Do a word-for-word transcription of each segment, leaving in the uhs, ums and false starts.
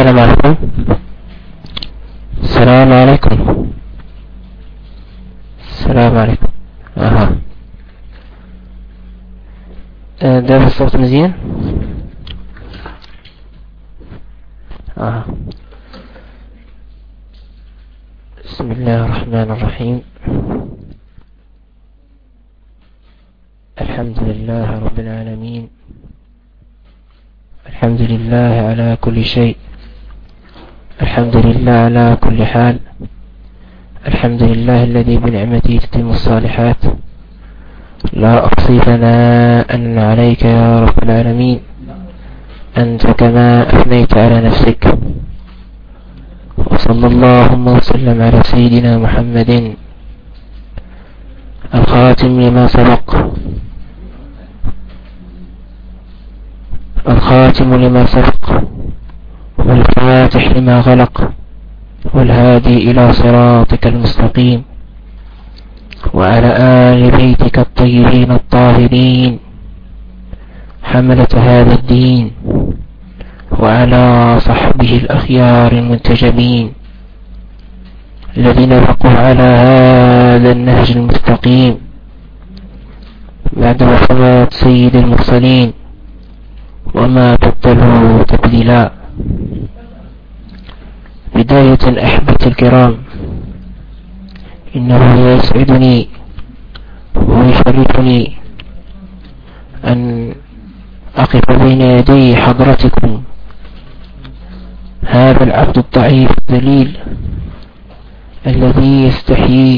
السلام عليكم. السلام عليكم. السلام عليكم. اها دابا الصوت مزيان. اها بسم الله الرحمن الرحيم. الحمد لله رب العالمين. الحمد لله على كل شيء. الحمد لله على كل حال. الحمد لله الذي بنعمته تتم الصالحات. لا أحصي ثناء عليك يا رب العالمين، أنت كما أثنيت على نفسك. وصلى اللهم وسلم على سيدنا محمد الخاتم لما سبق الخاتم لما سبق والفاتح لما غلق والهادي إلى صراطك المستقيم، وعلى آل بيتك الطيبين الطاهرين حملة هذا الدين، وعلى صحبه الأخيار المنتجبين الذين بقوا على هذا النهج المستقيم بعد وفاة سيد المرسلين وما بدلوا تبديلا. بداية أحبتي الكرام، إنه يسعدني ويشرفني أن أقف بين يدي حضرتكم هذا العبد الضعيف الذليل الذي يستحيي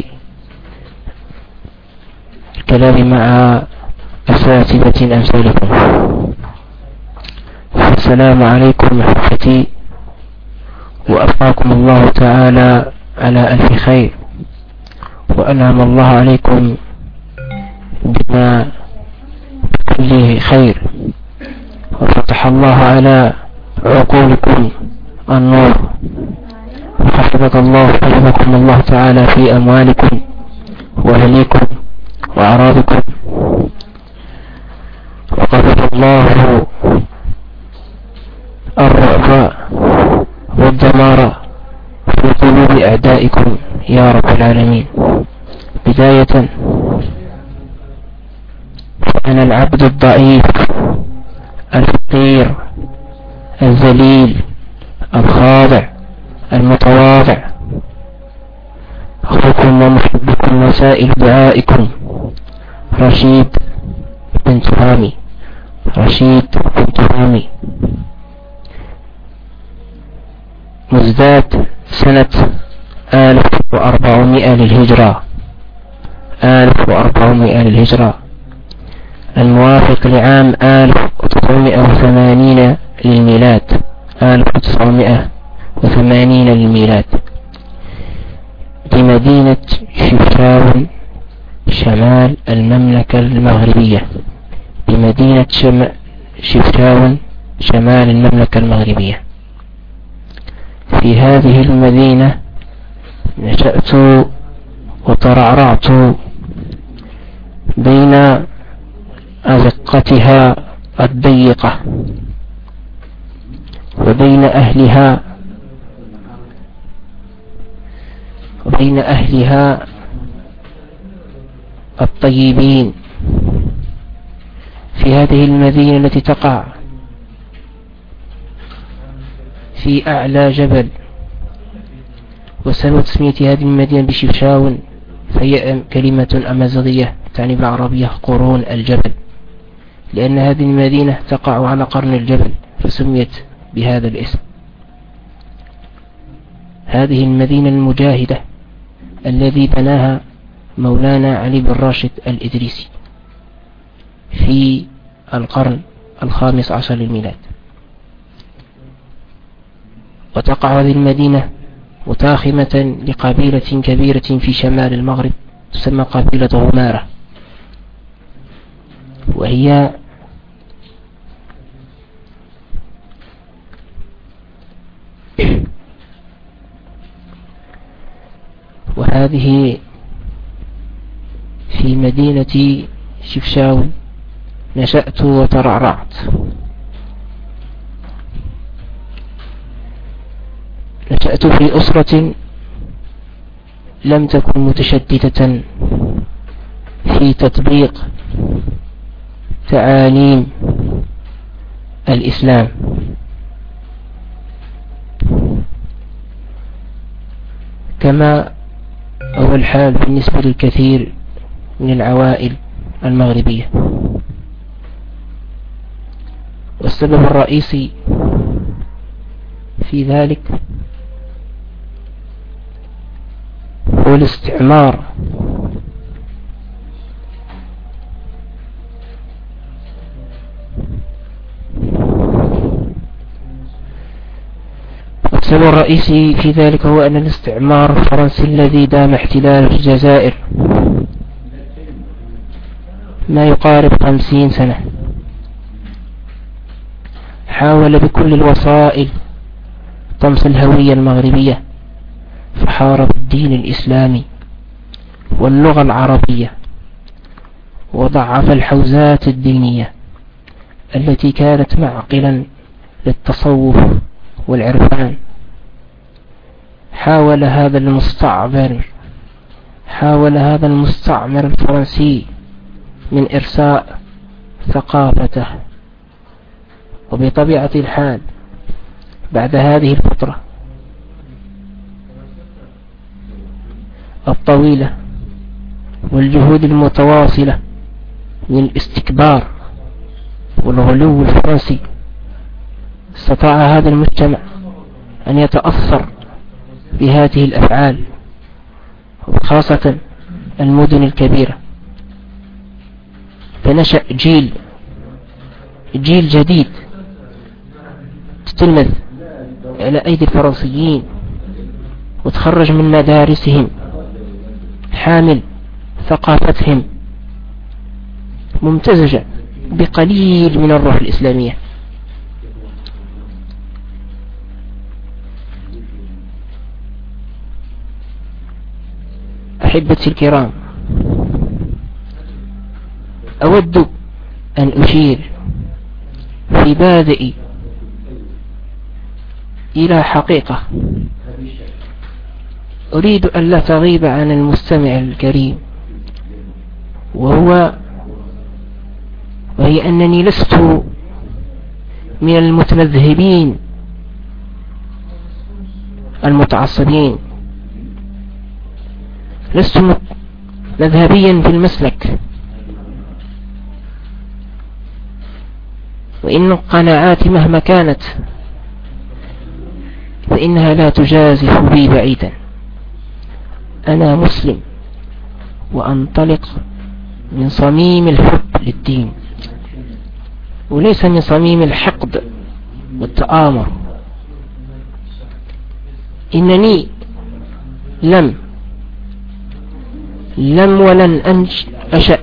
الكلام مع أساتذة أمثالكم. السلام عليكم أحبتي، وأبقاكم الله تعالى على ألف خير، وأنعم الله عليكم بما كله خير، وفتح الله على عقولكم النور، وحفظك الله حفظكم الله تعالى في أموالكم وأهليكم وأعراضكم، وقذف الله الرعب والدمار في قلوب أعدائكم يا رب العالمين. بداية، فأنا العبد الضعيف الفقير الذليل الخاضع المتواضع، أخوكم ومحبكم وسائل دعائكم رشيد بن تهامي. رشيد بن تهامي مزداد سنة ألف وأربعمائة للهجرة ألف وأربعمائة للهجرة الموافق لعام ألف وتسعمائة وثمانين للميلاد ألف وتسعمائة وثمانين للميلاد بمدينة شفشاون شمال المملكة المغربية بمدينة شم... شفشاون شمال المملكة المغربية. في هذه المدينة نشأت وترعرعت بين أزقتها الضيقة وبين أهلها وبين أهلها الطيبين. في هذه المدينة التي تقع في أعلى جبل، وسبب تسمية هذه المدينة بشفشاون فهي كلمة أمازيغية تعني بالعربية قرون الجبل، لأن هذه المدينة تقع على قرن الجبل فسميت بهذا الاسم. هذه المدينة المجاهدة الذي بناها مولانا علي بن راشد الإدريسي في القرن الخامس عشر للميلاد. وتقع هذه المدينة متاخمة لقبيلة كبيرة في شمال المغرب تسمى قبيلة غمارة، وهي وهذه في مدينة شفشاون نشأت وترعرعت. نشأت في أسرة لم تكن متشددة في تطبيق تعاليم الإسلام، كما هو الحال بالنسبة للكثير من العوائل المغربية. والسبب الرئيسي في ذلك هو الاستعمار السبب الرئيسي في ذلك هو أن الاستعمار الفرنسي الذي دام احتلال الجزائر ما يقارب خمسين سنة حاول بكل الوسائل طمس الهوية المغربية، فحارب الدين الإسلامي واللغة العربية، وضعف الحوزات الدينية التي كانت معقلا للتصوف والعرفان. حاول هذا المستعمر حاول هذا المستعمر الفرنسي من إرساء ثقافته، وبطبيعة الحال بعد هذه الفترة الطويلة والجهود المتواصلة من الاستكبار والغلو الفرنسي، استطاع هذا المجتمع أن يتأثر بهذه الأفعال، وخاصة المدن الكبيرة، فنشأ جيل جيل جديد تتلمذ على أيدي الفرنسيين وتخرج من مدارسهم حامل ثقافتهم ممتزجة بقليل من الروح الإسلامية. أحبتي الكرام، أود أن أشير في بادئ إلى حقيقة أريد أن لا تغيب عن المستمع الكريم، وهو وهي أنني لست من المتمذهبين المتعصبين، لست مذهبيا في المسلك، وإن قناعاتي مهما كانت فإنها لا تجازف بي بعيدا. أنا مسلم وأنطلق من صميم الحب للدين، وليس من صميم الحقد والتآمر. إنني لم لم ولن أنش أشأ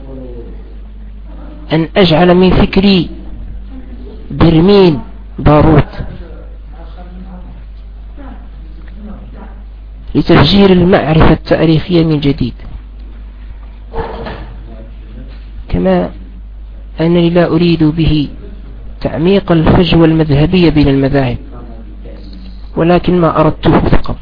أن أجعل من فكري برميل باروت لتفجير المعرفة التاريخية من جديد، كما أنني لا أريد به تعميق الفجوة المذهبية بين المذاهب، ولكن ما أردته فقط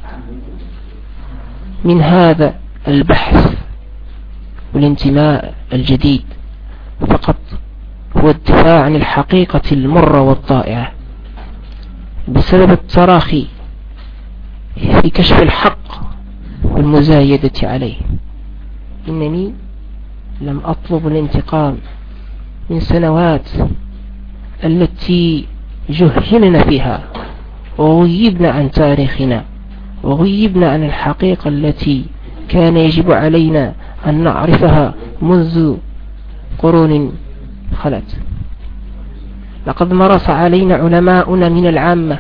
من هذا البحث والانتماء الجديد فقط هو الدفاع عن الحقيقة المرة والضائعة بسبب التراخي في كشف الحق والمزايدة عليه. إنني لم أطلب الانتقام من سنوات التي جهلنا فيها وغيبنا عن تاريخنا وغيبنا عن الحقيقة التي كان يجب علينا أن نعرفها منذ قرون خلت. لقد مارس علينا علماؤنا من العامة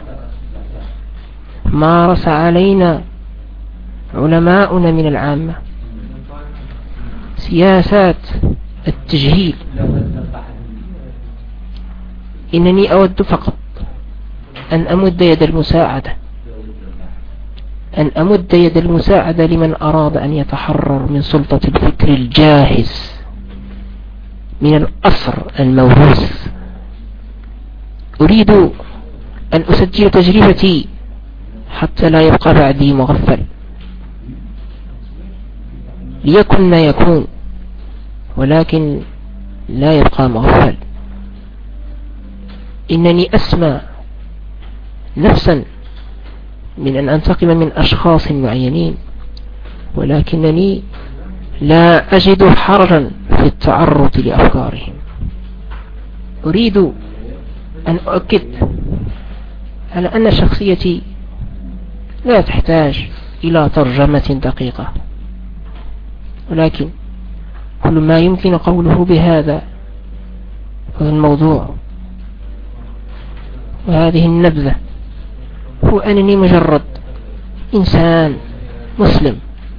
مارس علينا علماؤنا من العامة سياسات التجهيل. إنني أود فقط أن أمد يد المساعدة أن أمد يد المساعدة لمن أراد أن يتحرر من سلطة الفكر الجاهز من الأسر الموروث. أريد أن أسجل تجربتي حتى لا يبقى بعدي مغفل، ليكن ما يكون ولكن لا يبقى مغفل. إنني أسمى نفسا من أن أنتقم من أشخاص معينين، ولكنني لا أجد حرجا في التعرض لأفكارهم. أريد أن أؤكد على أن شخصيتي لا تحتاج إلى ترجمة دقيقة، ولكن كل ما يمكن قوله بهذا الموضوع وهذه النبذة هو أنني مجرد إنسان مسلم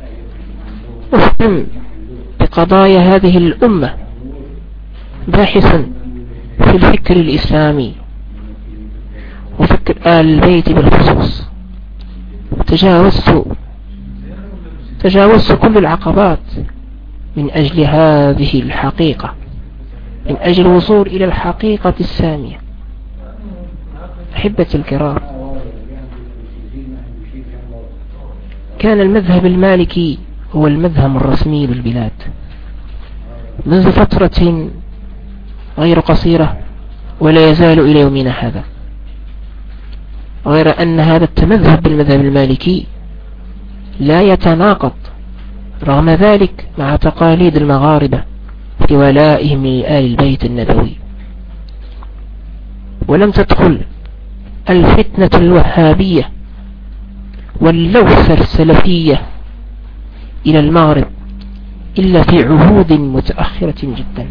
مهتم بقضايا هذه الأمة، باحث في الفكر الإسلامي وفكر آل البيت بالخصوص. تجاوزت تجاوزت كل العقبات من أجل هذه الحقيقة، من أجل الوصول إلى الحقيقة السامية. أحبتي الكرام، كان المذهب المالكي هو المذهب الرسمي للبلاد منذ فترة غير قصيرة، ولا يزال إلى يومنا هذا، غير أن هذا التمذهب بالمذهب المالكي لا يتناقض رغم ذلك مع تقاليد المغاربة في ولائهم لآل البيت النبوي. ولم تدخل الفتنة الوهابية واللوثة السلفية إلى المغرب إلا في عهود متأخرة جدا.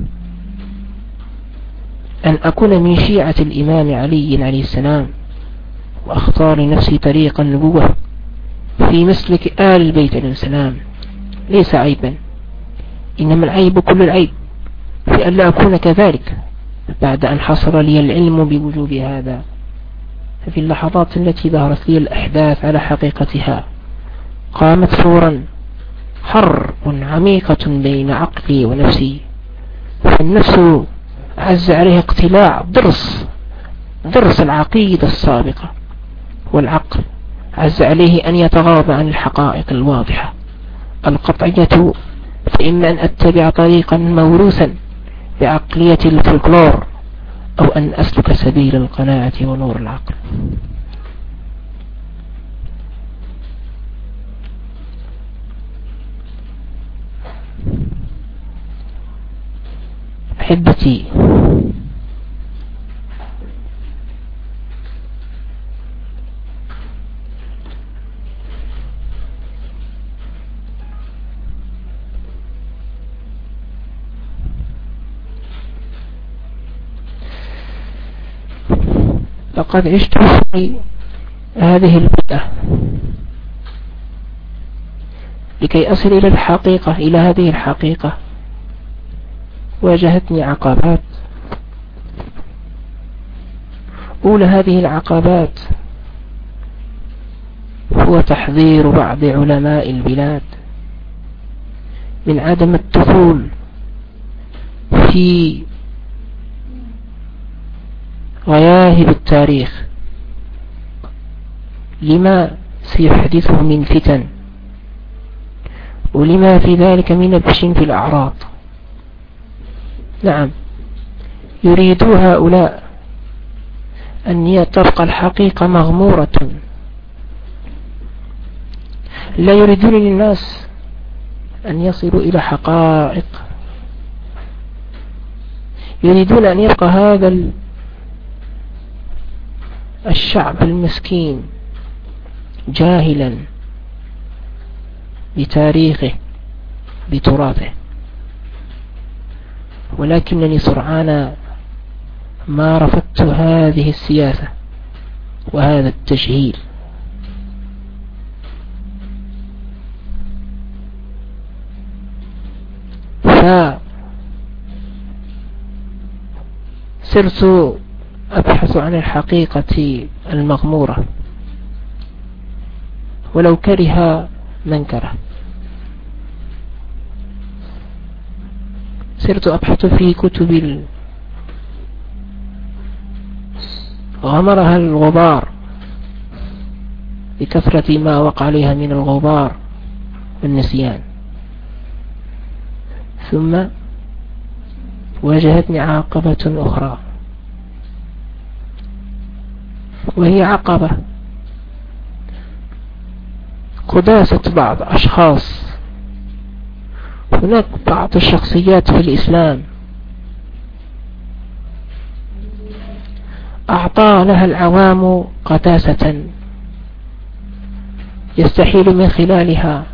أن أكون من شيعة الإمام علي عليه السلام وأختار لنفسي طريق النبوة في مسلك آل البيت عليه السلام ليس عيبا، إنما العيب كل العيب في أن لا أكون كذلك بعد أن حصل لي العلم بوجوب هذا. ففي اللحظات التي ظهرت لي الأحداث على حقيقتها قامت فورا حرب عميقة بين عقلي ونفسي، فالنفس عز عليها اقتلاع ضرس ضرس العقيدة السابقة، والعقل عز عليه أن يتغاضى عن الحقائق الواضحة القطعية، فإما أن أتبع طريقا موروثا بعقلية الفولكلور أو أن أسلك سبيل القناعة ونور العقل. أحبتي، لقد عشت في هذه البيئة لكي أصل إلى الحقيقة، إلى هذه الحقيقة واجهتني عقبات. أولى هذه العقبات هو تحذير بعض علماء البلاد من عدم الدخول في غياهب التاريخ لما سيحدثه من فتن ولما في ذلك من نبش في الأعراض. نعم، يريد هؤلاء أن تبقى الحقيقة مغمورة، لا يريدون للناس أن يصلوا إلى حقائق، يريدون أن يبقى هذا الشعب المسكين جاهلا بتاريخه بتراثه. ولكنني سرعان ما رفضت هذه السياسة وهذا التجهيل، فصرت أبحث عن الحقيقة المغمورة ولو كره من كره. صرت أبحث في كتب غمرها الغبار بكثرة ما وقع عليها من الغبار والنسيان. ثم واجهتني عقبة أخرى، وهي عقبة قداسة بعض أشخاص. هناك بعض الشخصيات في الإسلام أعطى لها العوام قداسة يستحيل من خلالها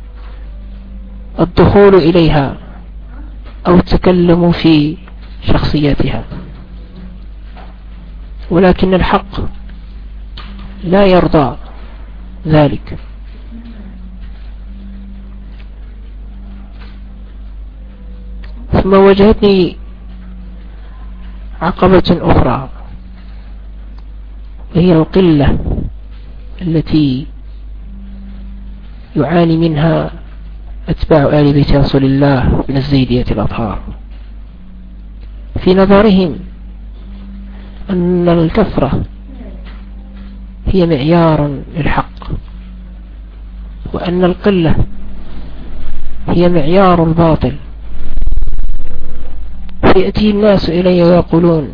الدخول إليها أو التكلم في شخصيتها، ولكن الحق لا يرضى ذلك. ثم واجهتني عقبة أخرى، وهي القلة التي يعاني منها أتباع آل بيت رسول الله من الزيدية الأطهار. في نظرهم أن الكثرة هي معيار للحق، وأن القلة هي معيار الباطل. فيأتي الناس إلي ويقولون: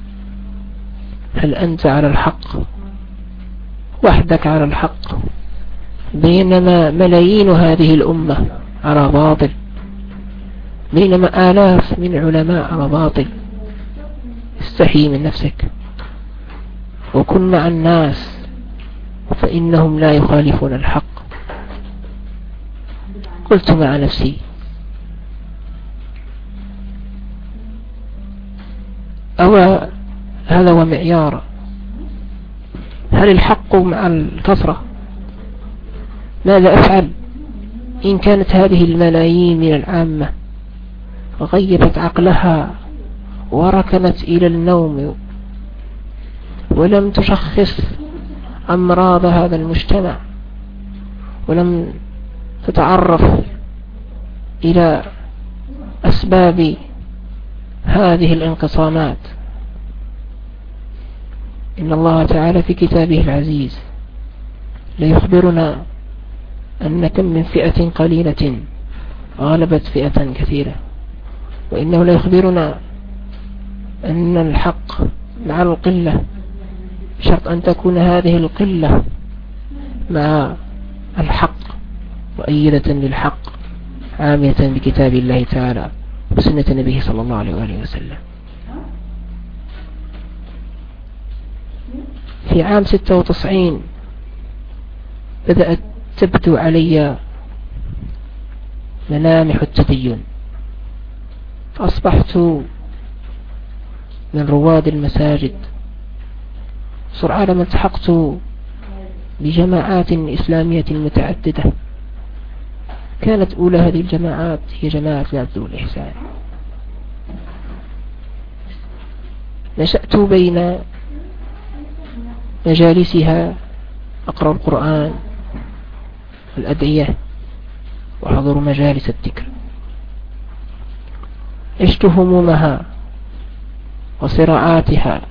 هل أنت على الحق؟ وحدك على الحق، بينما ملايين هذه الأمة على باطل، بينما آلاف من علماء على باطل. استحي من نفسك وكن مع الناس فإنهم لا يخالفون الحق. قلت مع نفسي: أو هذا هو معيار؟ هل الحق مع الكثرة؟ ماذا أفعل إن كانت هذه الملايين من العامة غيبت عقلها وركنت إلى النوم ولم تشخص أمراض هذا المجتمع، ولم تتعرف إلى أسباب هذه الانقسامات؟ إن الله تعالى في كتابه العزيز ليخبرنا أن كم من فئة قليلة غلبت فئة كثيرة، وإنه ليخبرنا أن الحق مع القلة، شرط أن تكون هذه القلة مع الحق مؤيدة للحق، عامية بكتاب الله تعالى وسنة نبيه صلى الله عليه وآله وسلم. في عام ستة وتسعين بدأت تبدو علي ملامح التدين، فأصبحت من رواد المساجد. سرعان ما التحقت بجماعات إسلامية متعددة. كانت أولى هذه الجماعات هي جماعة العدل والإحسان. نشأت بين مجالسها أقرأ القرآن والأدعية وحضر مجالس الذكر. عشت همومها وصراعاتها،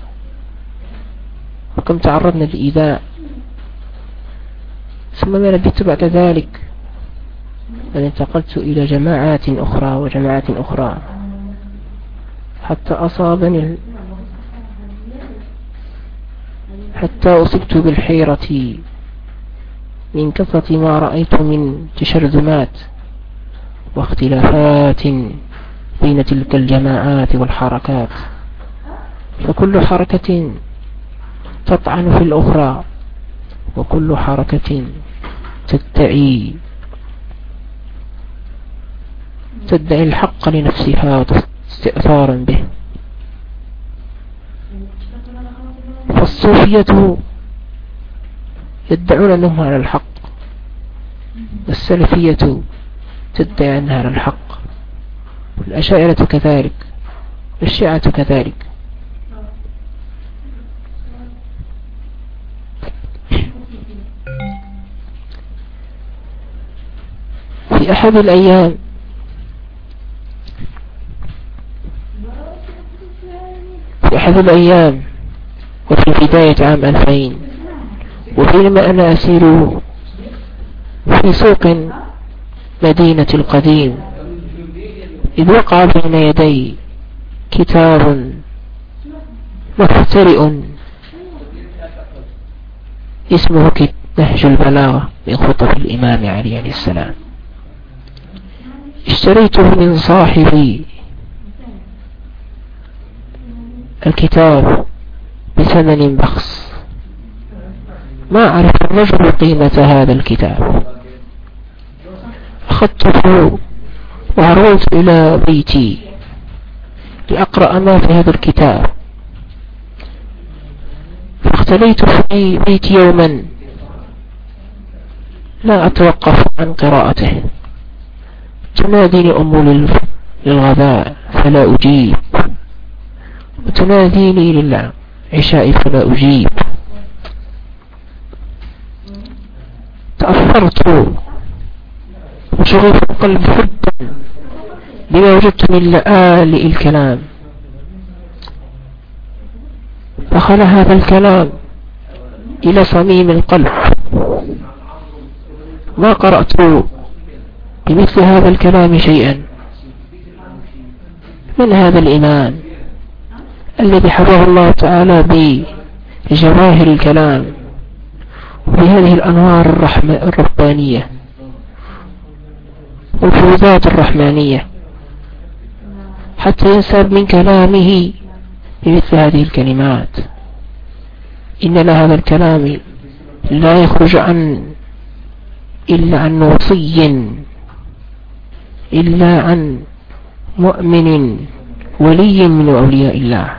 وكم تعرضنا للإيذاء. ثم ما لبثت بعد ذلك أن انتقلت إلى جماعات أخرى وجماعات أخرى، حتى أصابني حتى أصبت بالحيرة من كثرة ما رأيت من تشرذمات واختلافات بين تلك الجماعات والحركات، فكل حركة تطعن في الأخرى، وكل حركة تدعي تدعي الحق لنفسها استئثارا به. فالصوفية يدعون أنهم على الحق، والسلفية تدعي أنها على الحق، والأشاعرة كذلك، والشيعة كذلك. في أحد الأيام في أحد الأيام وفي بداية عام ألفين وبينما أنا أسير في سوق مدينة القديم إذ وقع بين يدي كتاب مخترئ اسمه نهج البلاغة من خطب الإمام علي عليه السلام. اشتريته من صاحبي الكتاب بثمن بخس، ما عرف الرجل قيمة هذا الكتاب. أخذته وعرضت إلى بيتي لأقرأ ما في هذا الكتاب، فاختليت في بيتي يوما لا أتوقف عن قراءته، تناديني أم للغداء فلا أجيب، وتناديني للعشاء فلا أجيب. تأثرت وشغف القلب جدا بما وجدت من لآلئ الكلام، دخل هذا الكلام إلى صميم القلب. ما قرأت بمثل هذا الكلام شيئا. من هذا الإمام الذي حفظه الله تعالى بجواهر الكلام وبهذه الأنوار الرحمة الربانية والفيوضات الرحمانية، حتى ينسب من كلامه بمثل هذه الكلمات. إن لهذا الكلام لا يخرج عن إلا عن وصي، إلا عن مؤمن ولي من أولياء الله.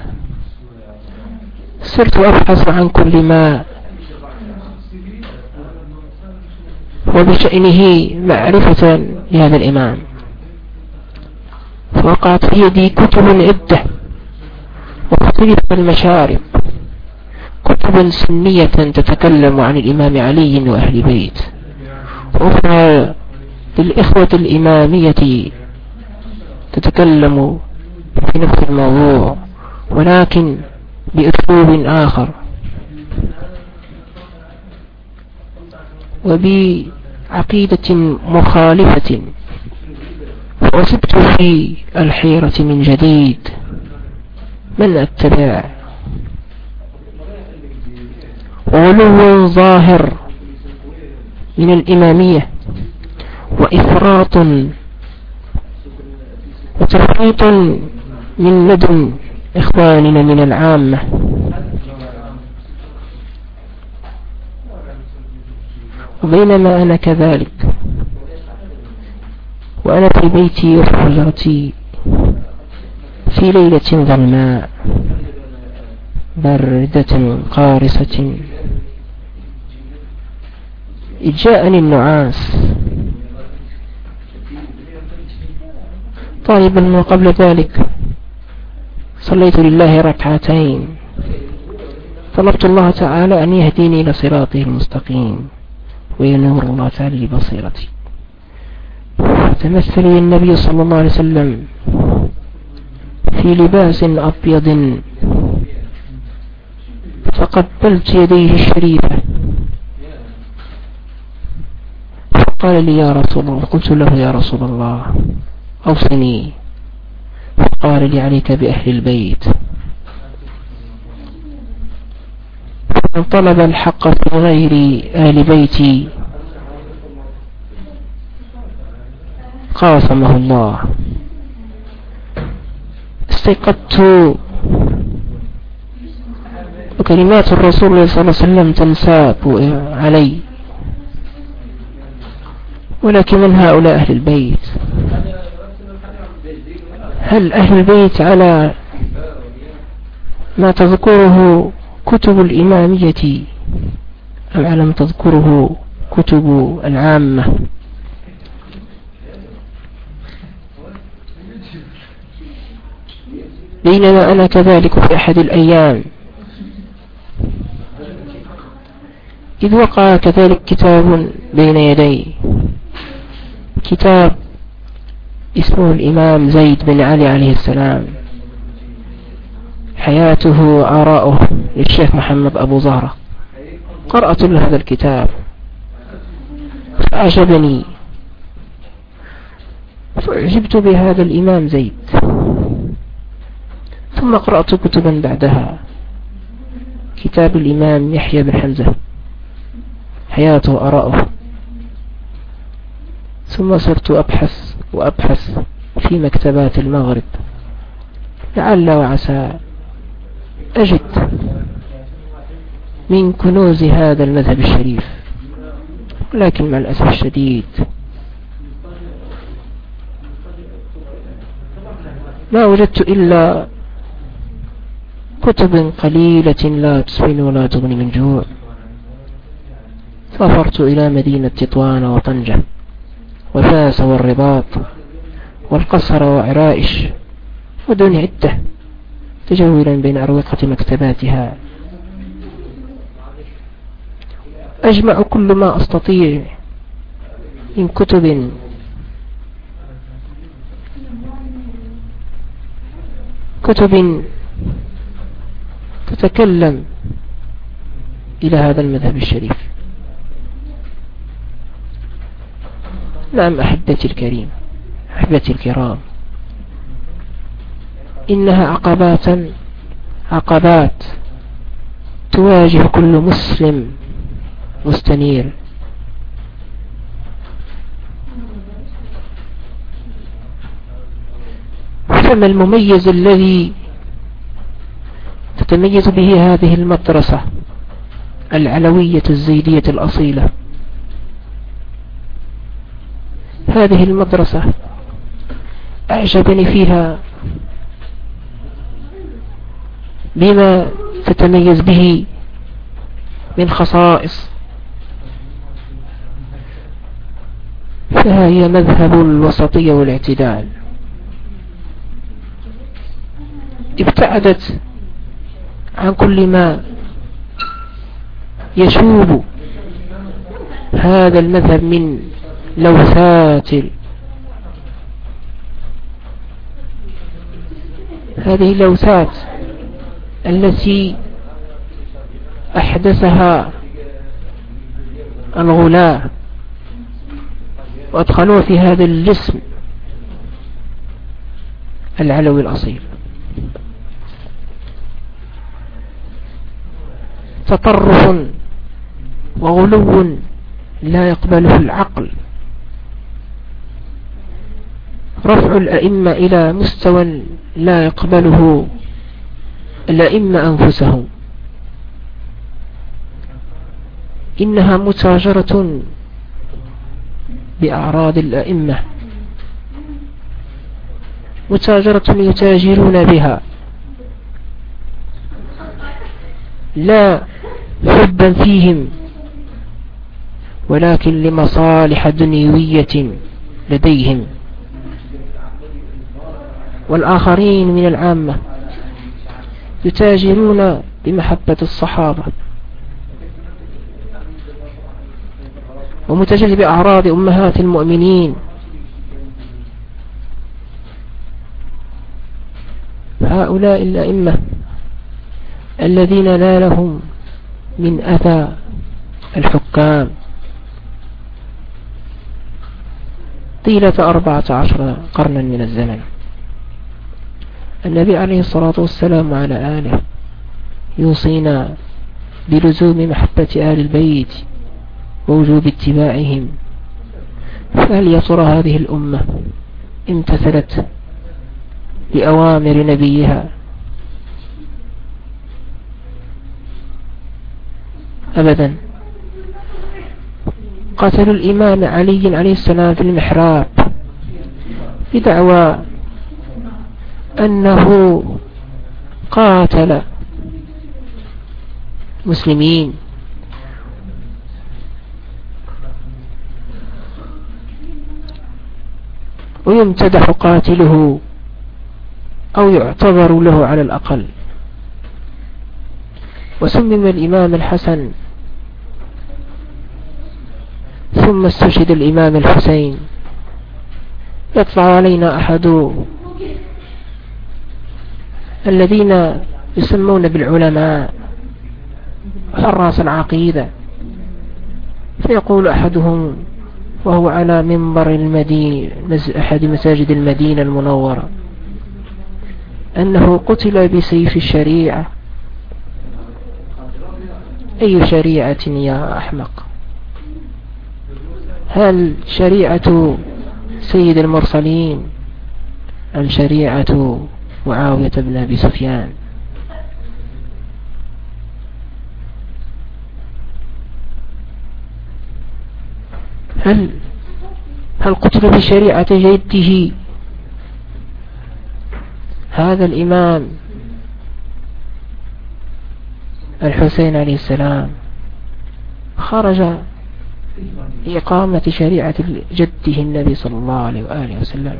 صرت أبحث عن كل ما وبشأنه معرفة لهذا الإمام، فوقعت في يدي كتب عدة ومختلف المشارب، كتب سنية تتكلم عن الإمام علي وأهل بيت، وأخرى للإخوة الإمامية تتكلم في نفس الموضوع ولكن بأسلوب آخر وبعقيدة مخالفة. وأصبت في الحيرة من جديد، من أتبع؟ غلو ظاهر من الإمامية وإفراط وتفريط من لدن إخواننا من العامة. وبينما أنا كذلك وأنا في بيتي وحجرتي في ليلة ظلماء باردة قارصة، إذ جاءني النعاس طالبا. وقبل ذلك صليت لله ركعتين، طلبت الله تعالى أن يهديني إلى صراطه المستقيم وينور الله تعالى بصيرتي. تمثل النبي صلى الله عليه وسلم في لباس أبيض، فقبلت يديه الشريفة فقال لي يا رسول الله. قلت له يا رسول الله أوصني. فقال لي عليك بأهل البيت، من طلب الحق في غير أهل بيتي قاسمه الله. استيقظت وكلمات الرسول صلى الله عليه وسلم تنساب علي، ولكن من هؤلاء أهل البيت؟ هل أهل البيت على ما تذكره كتب الإمامية أم على ما تذكره كتب العامة؟ بينما أنا كذلك في أحد الأيام إذ وقع كذلك كتاب بين يدي، كتاب اسمه الإمام زيد بن علي عليه السلام، حياته وآراؤه للشيخ محمد أبو زهرة قرأت له هذا الكتاب فأعجبني، فأعجبت بهذا الإمام زيد. ثم قرأت كتبا بعدها، كتاب الإمام يحيى بن حمزة حياته وآراؤه. ثم صرت أبحث وأبحث في مكتبات المغرب لعل وعسى أجد من كنوز هذا المذهب الشريف، ولكن مع الأسف الشديد ما وجدت إلا كتب قليلة لا تسمن ولا تغني من جوع. سافرت إلى مدينة تطوان وطنجة وفاس والرباط والقصر وعرائش ودون عدة، تجولا بين أروقة مكتباتها، أجمع كل ما أستطيع من كتب كتب تتكلم إلى هذا المذهب الشريف. نعم أحبتي الكريم، أحبتي الكرام، إنها عقبات عقبات تواجه كل مسلم مستنير. فما المميز الذي تتميز به هذه المدرسة العلوية الزيدية الأصيلة؟ هذه المدرسة أعجبني فيها بما تتميز به من خصائص، فهي مذهب الوسطية والاعتدال. ابتعدت عن كل ما يشوب هذا المذهب من لوثات هذه اللوثات التي أحدثها الغلاة وأدخلوا في هذا الجسم العلوي الأصيل. تطرف وغلو لا يقبله العقل، رفع الأئمة إلى مستوى لا يقبله الأئمة أنفسهم. إنها متاجرة بأعراض الأئمة، متاجرة يتاجرون بها لا حبا فيهم، ولكن لمصالح دنيوية لديهم. والآخرين من العامة يتاجرون بمحبة الصحابة ومتاجر بأعراض أمهات المؤمنين. هؤلاء الأئمة الذين نالهم من أذى الحكام طيلة أربعة عشر قرنا من الزمن، النبي عليه الصلاة والسلام وعلى آله يوصينا بلزوم محبة آل البيت ووجوب اتباعهم. فهل يا ترى هذه الأمة امتثلت لأوامر نبيها؟ أبدا. قتلوا الإمام علي عليه السلام في المحراب بدعوى أنه قاتل مسلمين، ويمتدح قاتله أو يعتبر له على الأقل. وسمم الإمام الحسن، ثم استشهد الإمام الحسين. يطلع علينا أحد الذين يسمون بالعلماء حراس العقيدة يقول أحدهم وهو على منبر المدينة أحد مساجد المدينة المنورة أنه قتل بسيف الشريعة. أي شريعة يا أحمق؟ هل شريعة سيد المرسلين أم شريعة معاوية بن أبي سفيان؟ هل هل قتل بشريعة جده هذا الإمام الحسين عليه السلام؟ خرج لإقامة شريعة جده النبي صلى الله عليه وآله وسلم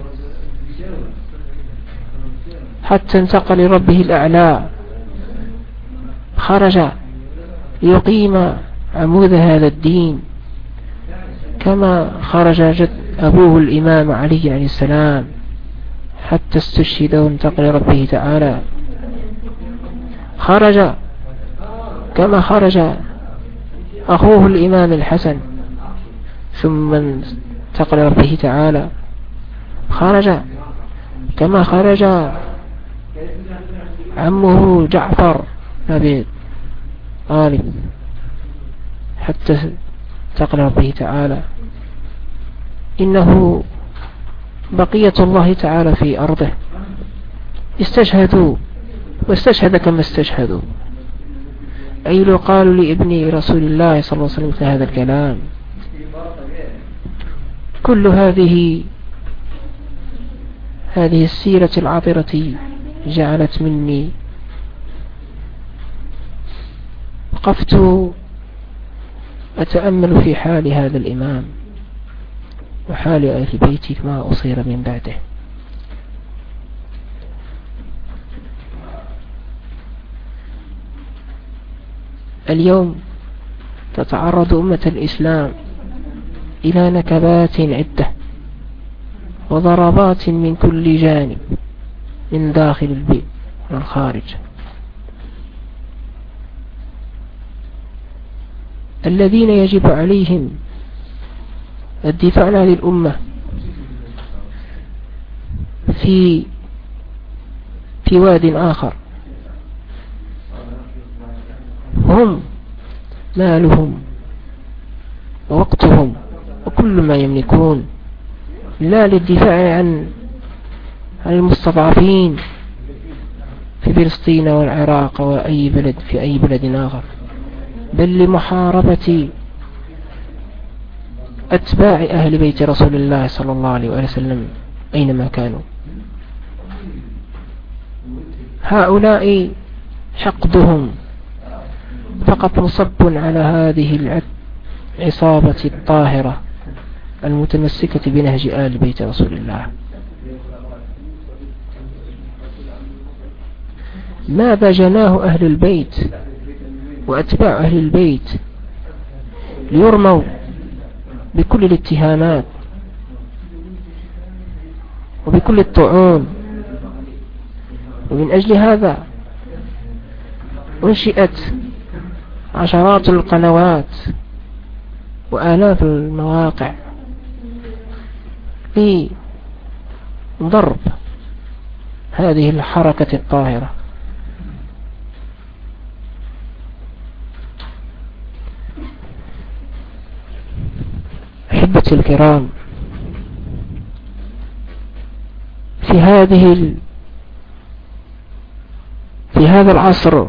حتى انتقل لربه الأعلى. خرج ليقيم عمود هذا الدين كما خرج جد أبوه الإمام علي عليه السلام حتى استشهد وانتقل لربه تعالى. خرج كما خرج أخوه الإمام الحسن ثم انتقل لربه تعالى. خرج كما خرج عمه جعفر أبي طالب حتى انتقل لربه تعالى. إنه بقية الله تعالى في أرضه استشهدوا واستشهد كما استشهدوا. أي لو قالوا لابن رسول الله صلى الله عليه وسلم هذا الكلام. كل هذه هذه السيرة العطرة جعلت مني وقفت أتأمل في حال هذا الإمام وحال أهل بيتي ما أصير من بعده. اليوم تتعرض أمة الإسلام إلى نكبات عدة وضربات من كل جانب من داخل البيت والخارج. الذين يجب عليهم الدفاع عن الأمة في في واد آخر هم مالهم ووقتهم وكل ما يملكون لا للدفاع عن عن المستضعفين في فلسطين والعراق وأي بلد في أي بلد آخر، بل لمحاربة أتباع أهل بيت رسول الله صلى الله عليه وسلم أينما كانوا. هؤلاء حقدهم فقط مصب على هذه العصابة الطاهرة المتمسكة بنهج آل بيت رسول الله. ماذا جناه أهل البيت وأتباع أهل البيت ليرموا بكل الاتهامات وبكل الطعون؟ ومن أجل هذا أنشئت عشرات القنوات وآلاف المواقع لضرب هذه الحركة الطاهرة. أحبتي الكرام، في هذه ال... في هذا العصر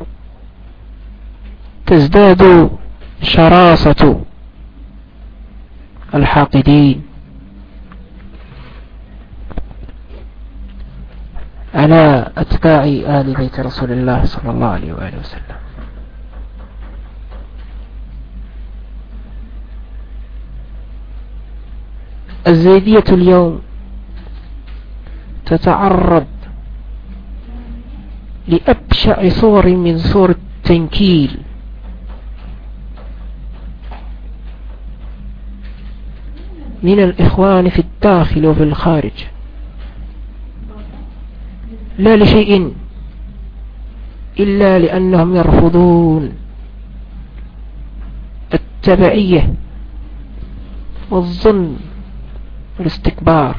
تزداد شراسة الحاقدين على أتباع آل بيت رسول الله صلى الله عليه وآله وسلم. الزيدية اليوم تتعرض لأبشع صور من صور التنكيل من الإخوان في الداخل وفي الخارج، لا لشيء إلا لأنهم يرفضون التبعية والظلم والاستكبار،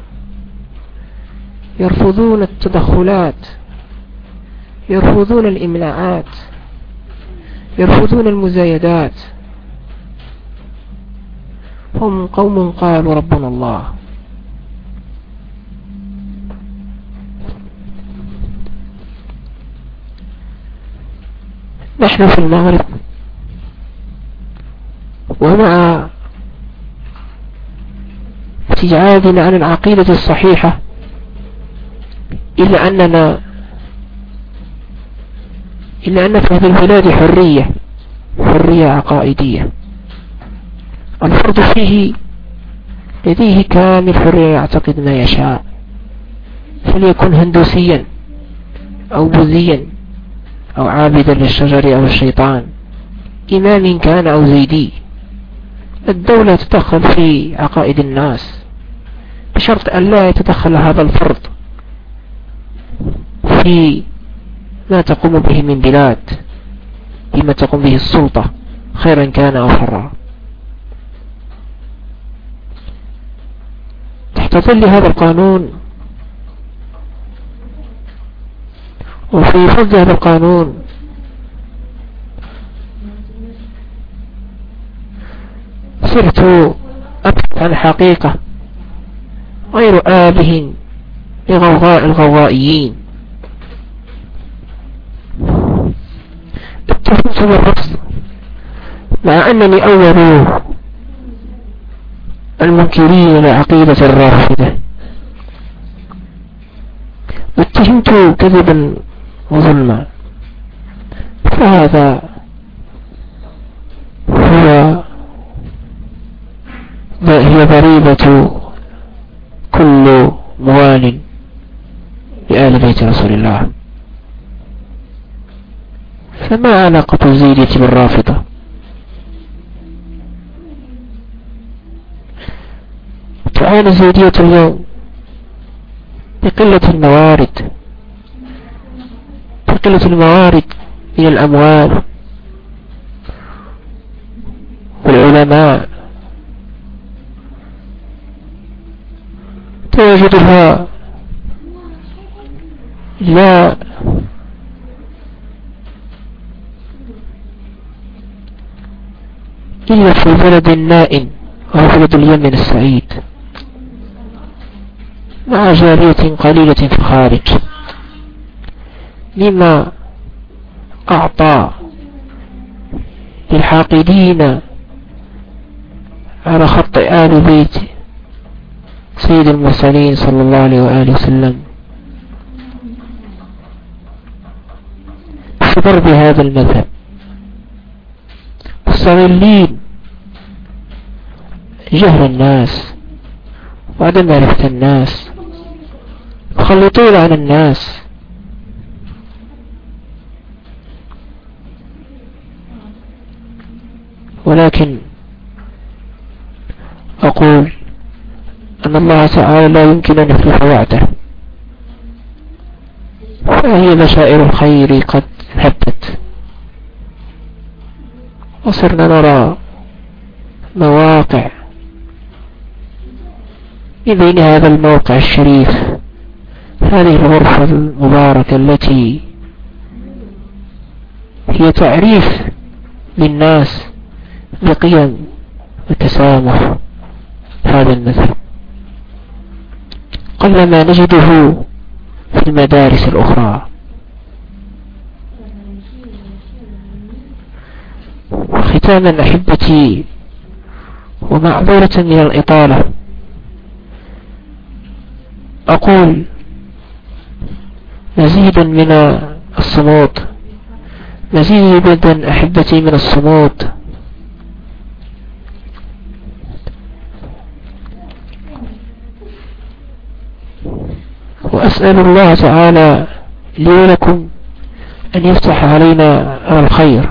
يرفضون التدخلات، يرفضون الإملاءات، يرفضون المزايدات. هم قوم قالوا ربنا الله. نحن في المغرب ومع ابتعادنا عن العقيدة الصحيحة إلا أننا إلا أن في هذه البلاد حرية حرية عقائدية، الفرد فيه لديه كامل حرية يعتقد ما يشاء، فليكن هندوسيا أو بوذيا أو عابدا للشجر أو الشيطان، إمام كان أو زيدي. الدولة تدخل في عقائد الناس بشرط أن لا يتدخل هذا الفرد في ما تقوم به من بلاد، بما تقوم به السلطة خيرا كان أو شرا. تحت ظل هذا القانون وفي فضل هذا القانون صرت أبحث عن حقيقة غير آله لغوغاء الغوائيين. اتهمت بالرفض مع أنني أول المنكرين لعقيدة الرافضة، اتهمت كذبا وظلما، فهذا هو هي ضريبة كل موال لآل بيت رسول الله. فما علاقة الزيدية بالرافضة؟ تعاني الزيدية اليوم بقلة الموارد، بقلة الموارد من الأموال والعلماء تواجدها لا إلا في بلد نائم أو بلد اليمن السعيد مع جارية قليلة في الخارج، مما أعطى للحاقدين على خط آل بيت سيد المرسلين صلى الله عليه وآله وسلم في ضرب هذا المذهب، مستغلين جهل الناس وعدم معرفة الناس، مخلطين على الناس. ولكن أقول أن الله تعالى لا يمكن أن يخلف وعده، فهي بشائر الخير قد هبت، وصرنا نرى مواقع من بين هذا الموقع الشريف، هذه الغرفة المباركة التي هي تعريف للناس بقيم التسامح، هذا المذهب قلما نجده في المدارس الأخرى. ختاما أحبتي ومعذورة من الإطالة، أقول مزيدا من الصمود، مزيدا أحبتي من الصمود، وأسأل الله تعالى لي ولكم أن يفتح علينا الخير.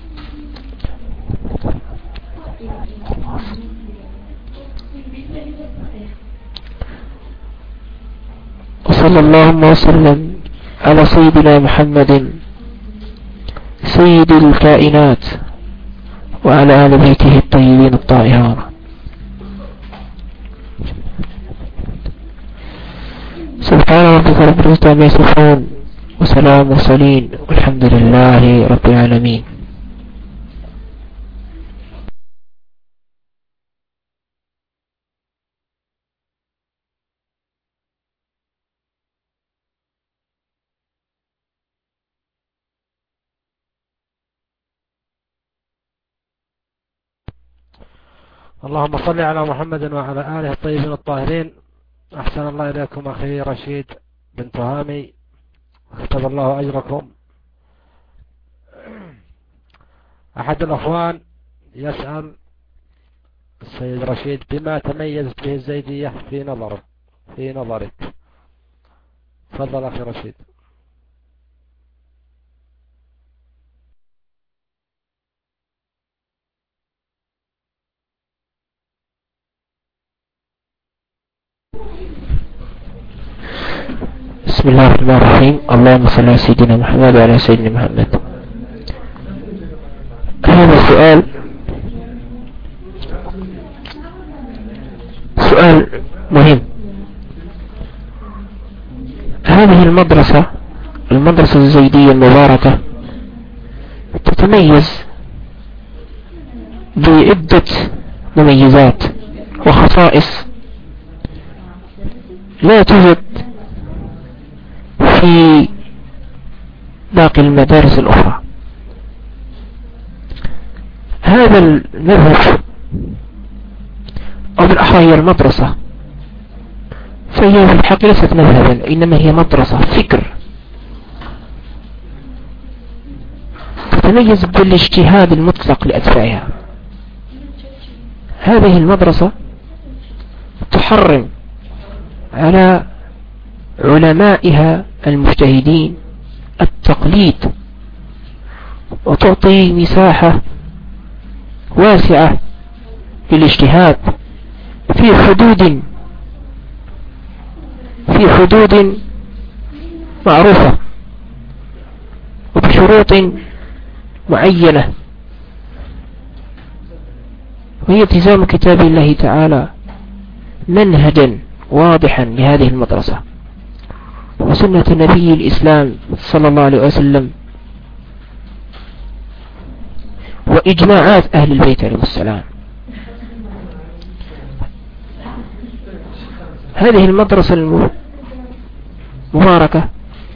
وصلى اللهم وسلم على سيدنا محمد سيد الكائنات وعلى آل بيته الطيبين الطاهرين. رب العزة عما يصفون وسلام وصلين والحمد لله رب العالمين. اللهم صل على محمد وعلى آله الطيبين الطاهرين. أحسن الله إليكم أخي رشيد بن تهامي، كتب الله أجركم. أحد الأخوان يسأل السيد رشيد بما تميزت به الزيدية في نظرك في نظرك تفضل أخي رشيد. بسم الله الرحمن الرحيم. اللهم صل على سيدنا محمد وعلى سيدنا محمد. هذا السؤال سؤال مهم. هذه المدرسة المدرسة الزيدية المباركة تتميز بعدة مميزات وخصائص لا توجد في باقي المدارس الأخرى. هذا المذهب أو بالأحرى هي المدرسة، فهي في الحقيقة ليست مذهبا إنما هي مدرسة فكر تتميز بالاجتهاد المطلق لأتباعها. هذه المدرسة تحرم على علمائها المجتهدين التقليد وتعطي مساحة واسعة للاجتهاد في حدود في حدود معروفة وبشروط معينة، وهي التزام كتاب الله تعالى منهجا واضحا لهذه المدرسة وسنة نبي الإسلام صلى الله عليه وسلم وإجماعات أهل البيت عليهم السلام. هذه المدرسة المباركة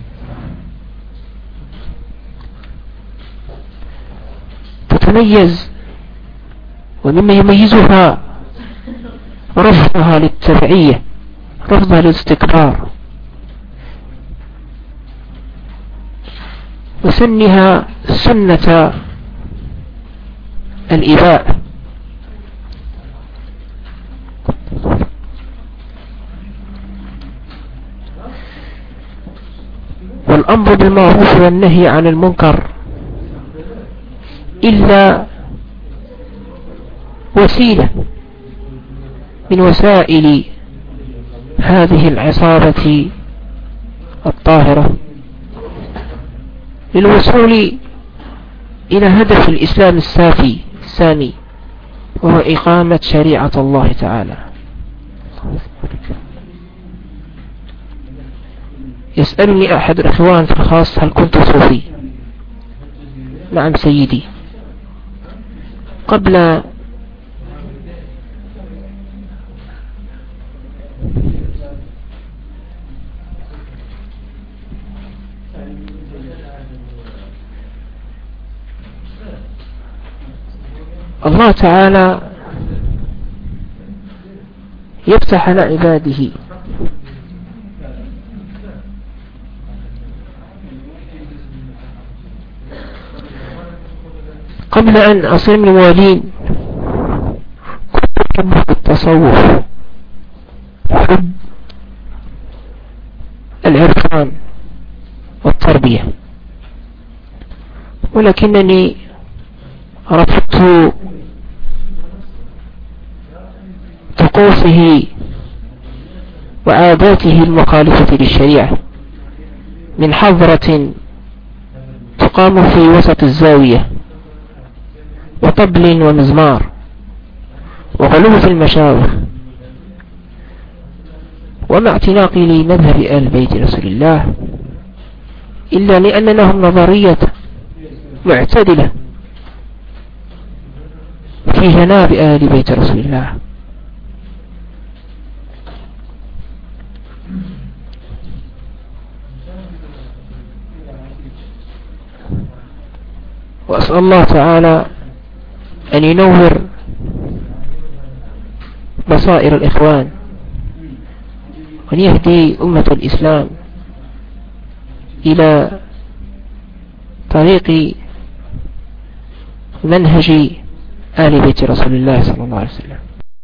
تتميز، ومما يميزها رفضها للتبعية، رفضها للاستكبار، وسنها سنة الإباء. والأمر بالمعروف والنهي عن المنكر إلا وسيلة من وسائل هذه العصابة الطاهرة للوصول إلى هدف الإسلام السافي السامي، وهو إقامة شريعة الله تعالى. يسألني أحد الإخوان في الخاص هل كنت صوفي؟ نعم سيدي. قبل الله تعالى يفتح على عباده قبل أن أصير من الموالين كنت أحب التصوف، أحب العرفان والتربية، ولكنني رفضت طقوسه وعاداته المخالفة للشريعة من حضرة تقام في وسط الزاوية وطبل ومزمار وغلو في المشاور ومع اعتناقي لمذهب آل بيت رسول الله إلا لأن لهم نظرية معتدلة في جناب آل بيت رسول الله. وأسأل الله تعالى أن ينور بصائر الإخوان وأن يهدي أمة الإسلام إلى طريق منهج آل بيت رسول الله صلى الله عليه وسلم.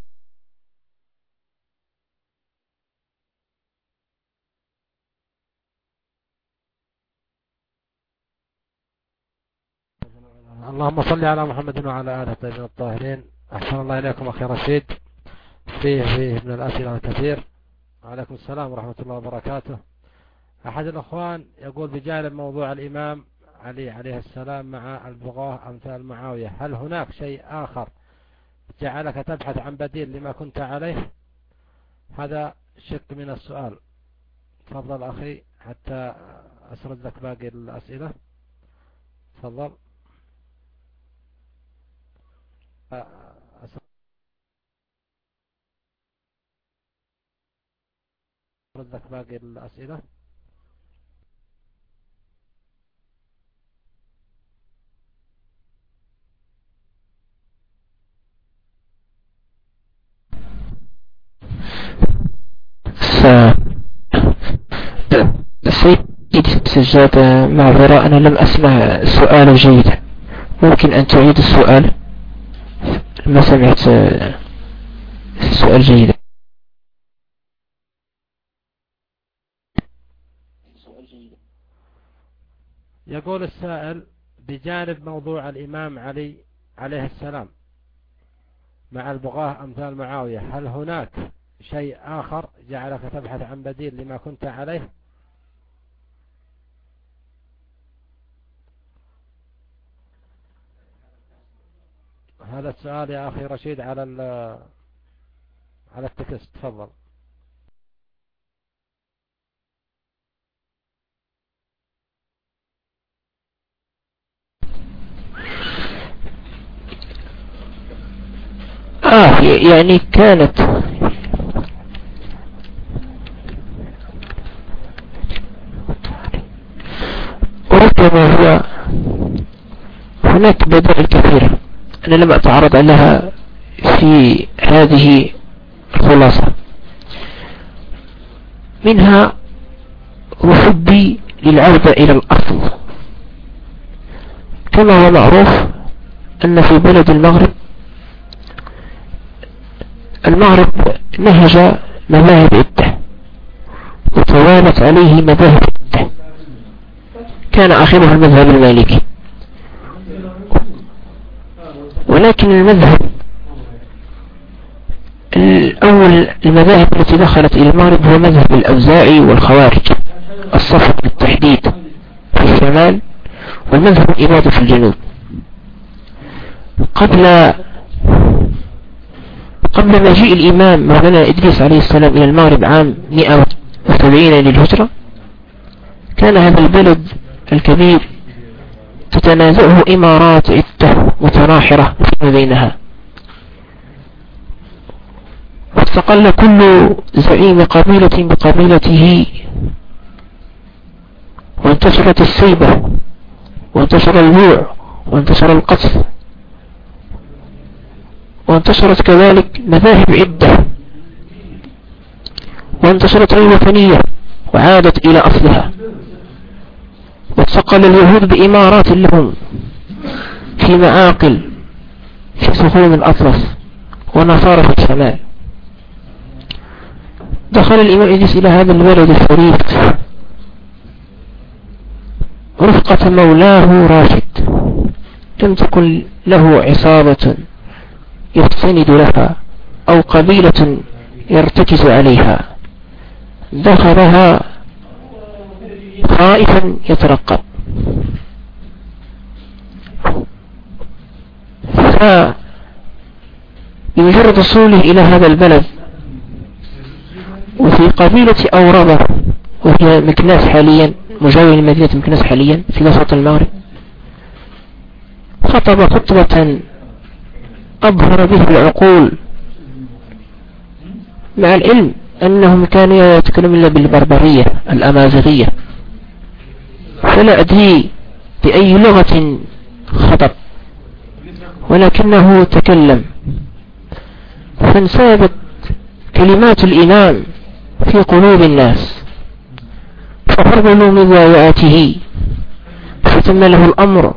اللهم صل على محمد وعلى آله الطيبين الطاهرين. أحسن الله إليكم أخي رشيد. فيه فيه من الأسئلة الكثير. وعليكم السلام ورحمة الله وبركاته. أحد الأخوان يقول بجانب موضوع الإمام علي عليه السلام مع البغاة أمثال معاوية، هل هناك شيء آخر جعلك تبحث عن بديل لما كنت عليه؟ هذا شق من السؤال. تفضل أخي حتى أسرد لك باقي الأسئلة. تفضل. أسرد لك باقي الأسئلة. سيدي سجاد، معذرة أنا لم أسمع سؤال جيد، ممكن أن تعيد السؤال؟ ما سمعت السؤال جيد. يقول السائل بجانب موضوع الإمام علي عليه السلام مع البغاة أمثال معاوية، هل هناك شيء آخر جعلك تبحث عن بديل لما كنت عليه؟ هذا السؤال يا أخي رشيد على على التكست. تفضل. آه يعني كانت ربما هو هناك بدائل كثيرة أنا لم أتعرض لها في هذه الخلاصة. منها هو حبي للعودة إلى الأصل. كما هو معروف أن في بلد المغرب المغرب نهج مذاهب عدة وتوالت عليه مذاهب عدة، كان آخرها المذهب المالكي، ولكن المذهب الأول المذاهب التي دخلت إلى المغرب هو مذهب الأوزاعي والخوارج، الصفة بالتحديد في الشمال والمذهب الإباضي في الجنوب. قبل قبل مجيء الإمام مولانا إدريس عليه السلام إلى المغرب عام مئة وسبعين للهجرة، كان هذا البلد الكبير تتنازعه إمارات عدة متناحرة فيما بينها، واستقل كل زعيم قبيلة بقبيلته، وانتشرت السيبة وانتشر الجوع وانتشر القتل، وانتشرت كذلك مذاهب عدة، وانتشرت الوثنية وعادت إلى أصلها، واستقل اليهود بإمارات لهم في معاقل في سخوم الأطلس ونصارى في الشمال. دخل الإمام إدريس إلى هذا البلد الفريد رفقة مولاه راشد، لم تكن له عصابة يستند لها أو قبيلة يرتكز عليها، دخلها خائفا يترقب. فبمجرد وصوله إلى هذا البلد وفي قبيلة أوربة وهي مكناس حاليا، مجاورة لمدينة مكناس حاليا في وسط المغرب، خطب خطبة أبهر به العقول، مع العلم أنهم كانوا يتكلمون بالبربرية الأمازيغية، فلا أدري بأي لغة خطب، ولكنه تكلم، فانسابت كلمات الإمام في قلوب الناس، فقبلوا مبايعته، فتم له الأمر،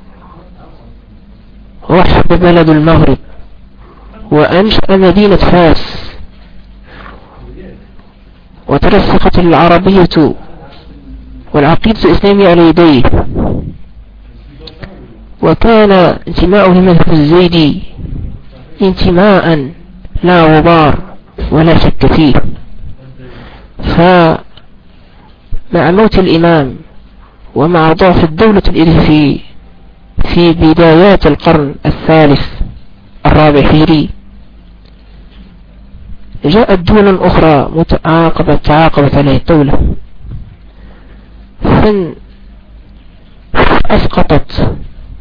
وحب بلد المغرب، وأنشأ مدينة فاس، وترسخت العربية والعقيدة الإسلامية على يديه، وكان انتماؤه لمذهب الزيدي انتماء لا غبار ولا شك فيه. فمع موت الإمام ومع ضعف الدولة الإرثي في بدايات القرن الثالث الرابع هجري، جاءت دول أخرى متعاقبة تعاقبت عليه الدولة، فأسقطت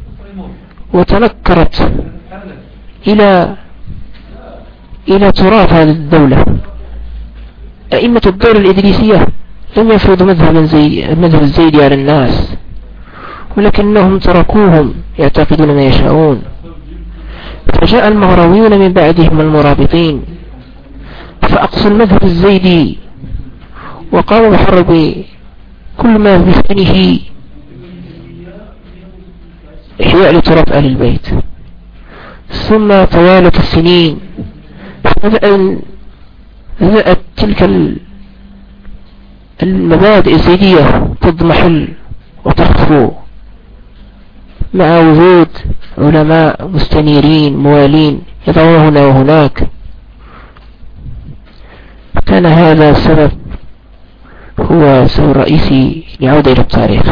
وتنكرت إلى إلى تراث هذه الدولة. أئمة الدولة الإدريسية لم يفرضوا مذهب زي المذهب الزيدي على الناس، ولكنهم تركوهم يعتقدون ما يشاءون، فجاء المغرويون من بعدهم المرابطين فأقصوا المذهب الزيدي، وقاموا بحرب كل ما بفنه إحياء لتراث أهل البيت. ثم توالت السنين، بدأت تلك المبادئ الزيدية تضمحل وتخفو مع وجود علماء مستنيرين موالين يضعون هنا وهناك. كان هذا السبب هو سبب رئيسي لعودة إلى التاريخ.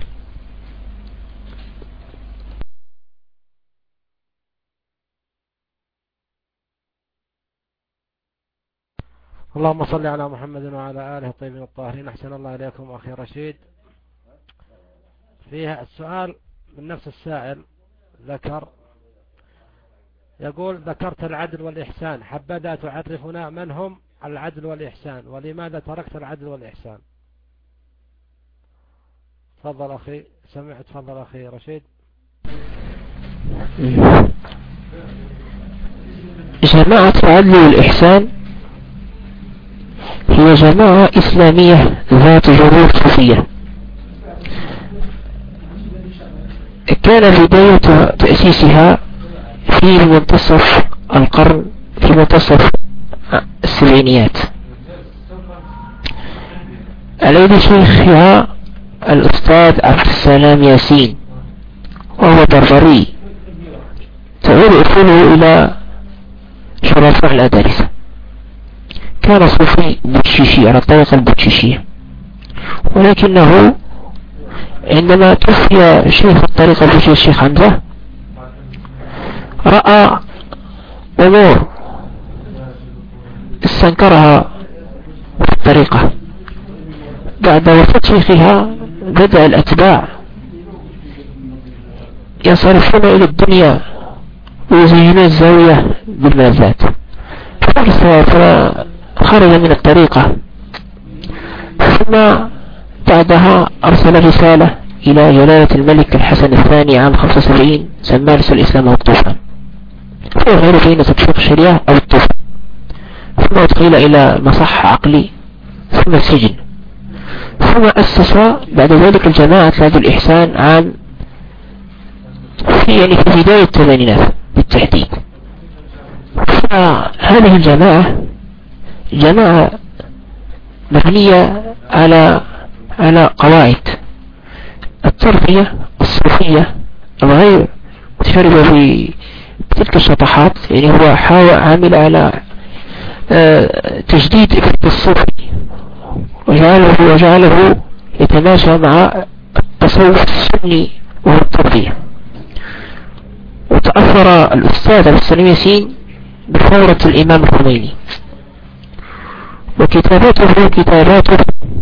اللهم صل على محمد وعلى آله الطيبين الطاهرين. أحسن الله إليكم أخي رشيد. فيها السؤال من نفس السائل، ذكر يقول: ذكرت العدل والإحسان، حبذا تعرفنا من هم العدل والإحسان، ولماذا تركت العدل والإحسان؟ تفضل أخي، سمع. تفضل أخي رشيد. جماعة العدل والإحسان هي جماعة إسلامية ذات جذور صوفية. كان بداية تأسيسها في منتصف القرن، في منتصف السبعينيات، على يد شيخها الأستاذ عبد السلام ياسين، وهو بربري تعود أصوله إلى شرفاء الأدارسة. كان صوفي بوتشيشي على الطريقة البوتشيشية، ولكنه عندما توفي شيخ الطريقة البوتشيشية الشيخ حمزة رأى أمور استنكرها في الطريقة. بعد وفاة شيخها بدأ الأتباع ينصرفون إلى الدنيا ويزينون الزاوية بالملذات، فخرج من الطريقة. ثم بعدها أرسل رسالة إلى جلالة الملك الحسن الثاني عام خمسة وسبعين سماه رسل الإسلام والطوفان، في غير بين تطبيق الشريعة أو الطوفان. ثم أدخل إلى مصح عقلي، ثم السجن. ثم أسس بعد ذلك الجماعة العدل والإحسان عام في يعني في بداية الثمانينات بالتحديد. فهذه الجماعة جماعة مبنية على على قواعد التربية الصوفية الغير متشربة بتلك الشطحات. يعني هو حاول عامل على تجديد فكر الصوفي وجعله, وجعله يتماشى مع التصوف السني وهو التربية. وتأثر الأستاذ عبد السلام ياسين بثورة الإمام الخميني، كتاباته كتاباته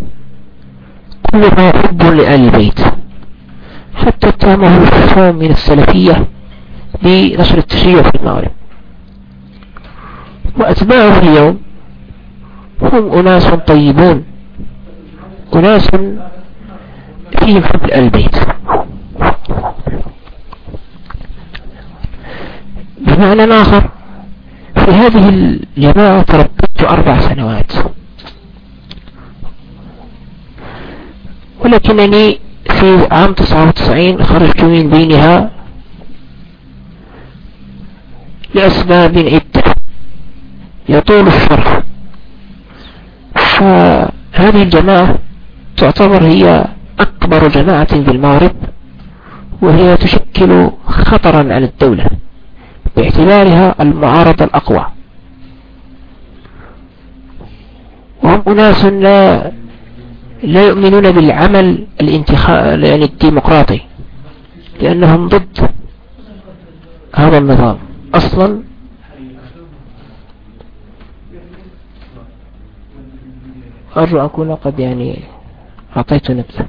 كلها حب لآل البيت، حتى اتهمه الحسام من السلفية بنشر التشيع في المغرب. وأتباعه اليوم هم أناس طيبون، أناس فيهم حب لآل البيت. بمعنى آخر، في هذه الجماعة تربيت أربع سنوات، ولكنني في عام تسعة وتسعين خرجت من بينها لأسباب عدة يطول الشرح. فهذه الجماعة تعتبر هي أكبر جماعة في المغرب، وهي تشكل خطرا على الدولة باعتبارها المعارضة الأقوى، وهم أناس لا لا يؤمنون بالعمل الانتخاب يعني الديمقراطي، لأنهم ضد هذا النظام أصلا. أرجو أكون قد يعني أعطيت نبذة.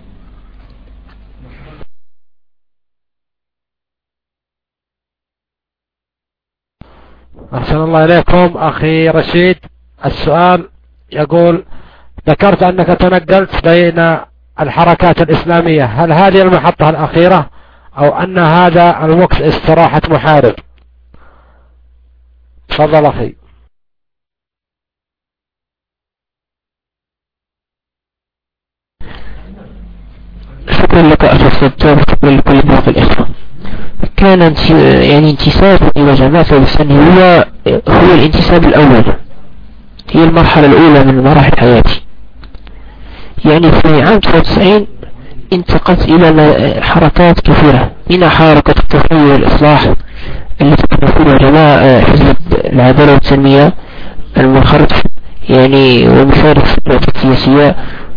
أحسن الله إليكم أخي رشيد. السؤال يقول: ذكرت أنك تنقلت بين الحركات الإسلامية، هل هذه المحطة الأخيرة أو أن هذا الوقت استراحة محارب؟ تفضل أخي. شكرا لك أخي السجاد، شكرا لكل باقي الإخوة. كان يعني انتساب إلى جماعة الإسلام هو هو الانتساب الأول، هي المرحلة الأولى من مراحل حياتي. يعني في عام تسعة وتسعين انتقلت إلى حركات كثيرة، منها حركة التطوير والإصلاح التي تمثلها جماعة حزب العدالة والتنمية المنخرط يعني ومشارك في الحركة السياسية.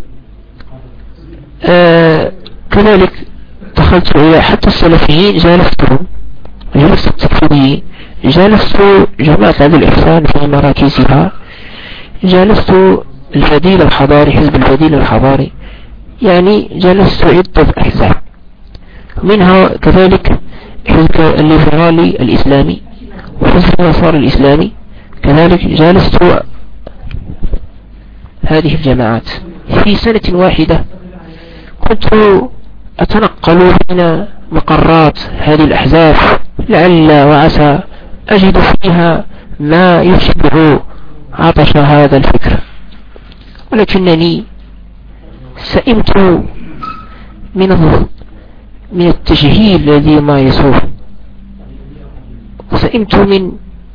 آه كذلك دخلت إلى حتى السلفيين، جالستهم، جلست التكفيريين، جالست جماعة هذا الإحسان في مراكزها، جالست البديل الحضاري، حزب البديل الحضاري، يعني جلست عدة أحزاب، منها كذلك حزب الليبرالي الإسلامي وحزب النصارى الإسلامي، كذلك جالست هذه الجماعات. في سنة واحدة كنت أتنقل بين مقرات هذه الأحزاب، لعل وعسى أجد فيها ما يشبه عطش هذا الفكر، ولكنني سئمت من من التجهيل الذي ما يسوف، وسئمت من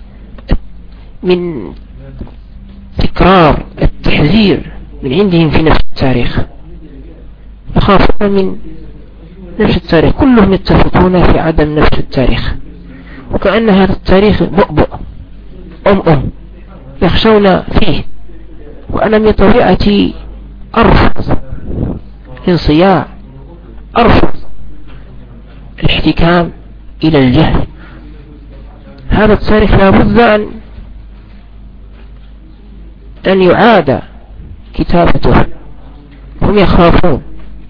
من تكرار التحذير من عندهم في نفس التاريخ، يخافون من نفس التاريخ، كلهم يتفقون في عدم نفس التاريخ، وكأن هذا التاريخ بؤبؤ أم أم يخشون فيه. وأنا من طبيعتي أرفض الانصياع، أرفض الاحتكام إلى الجهل. هذا التاريخ لابد أن أن يعاد كتابته، هم يخافون.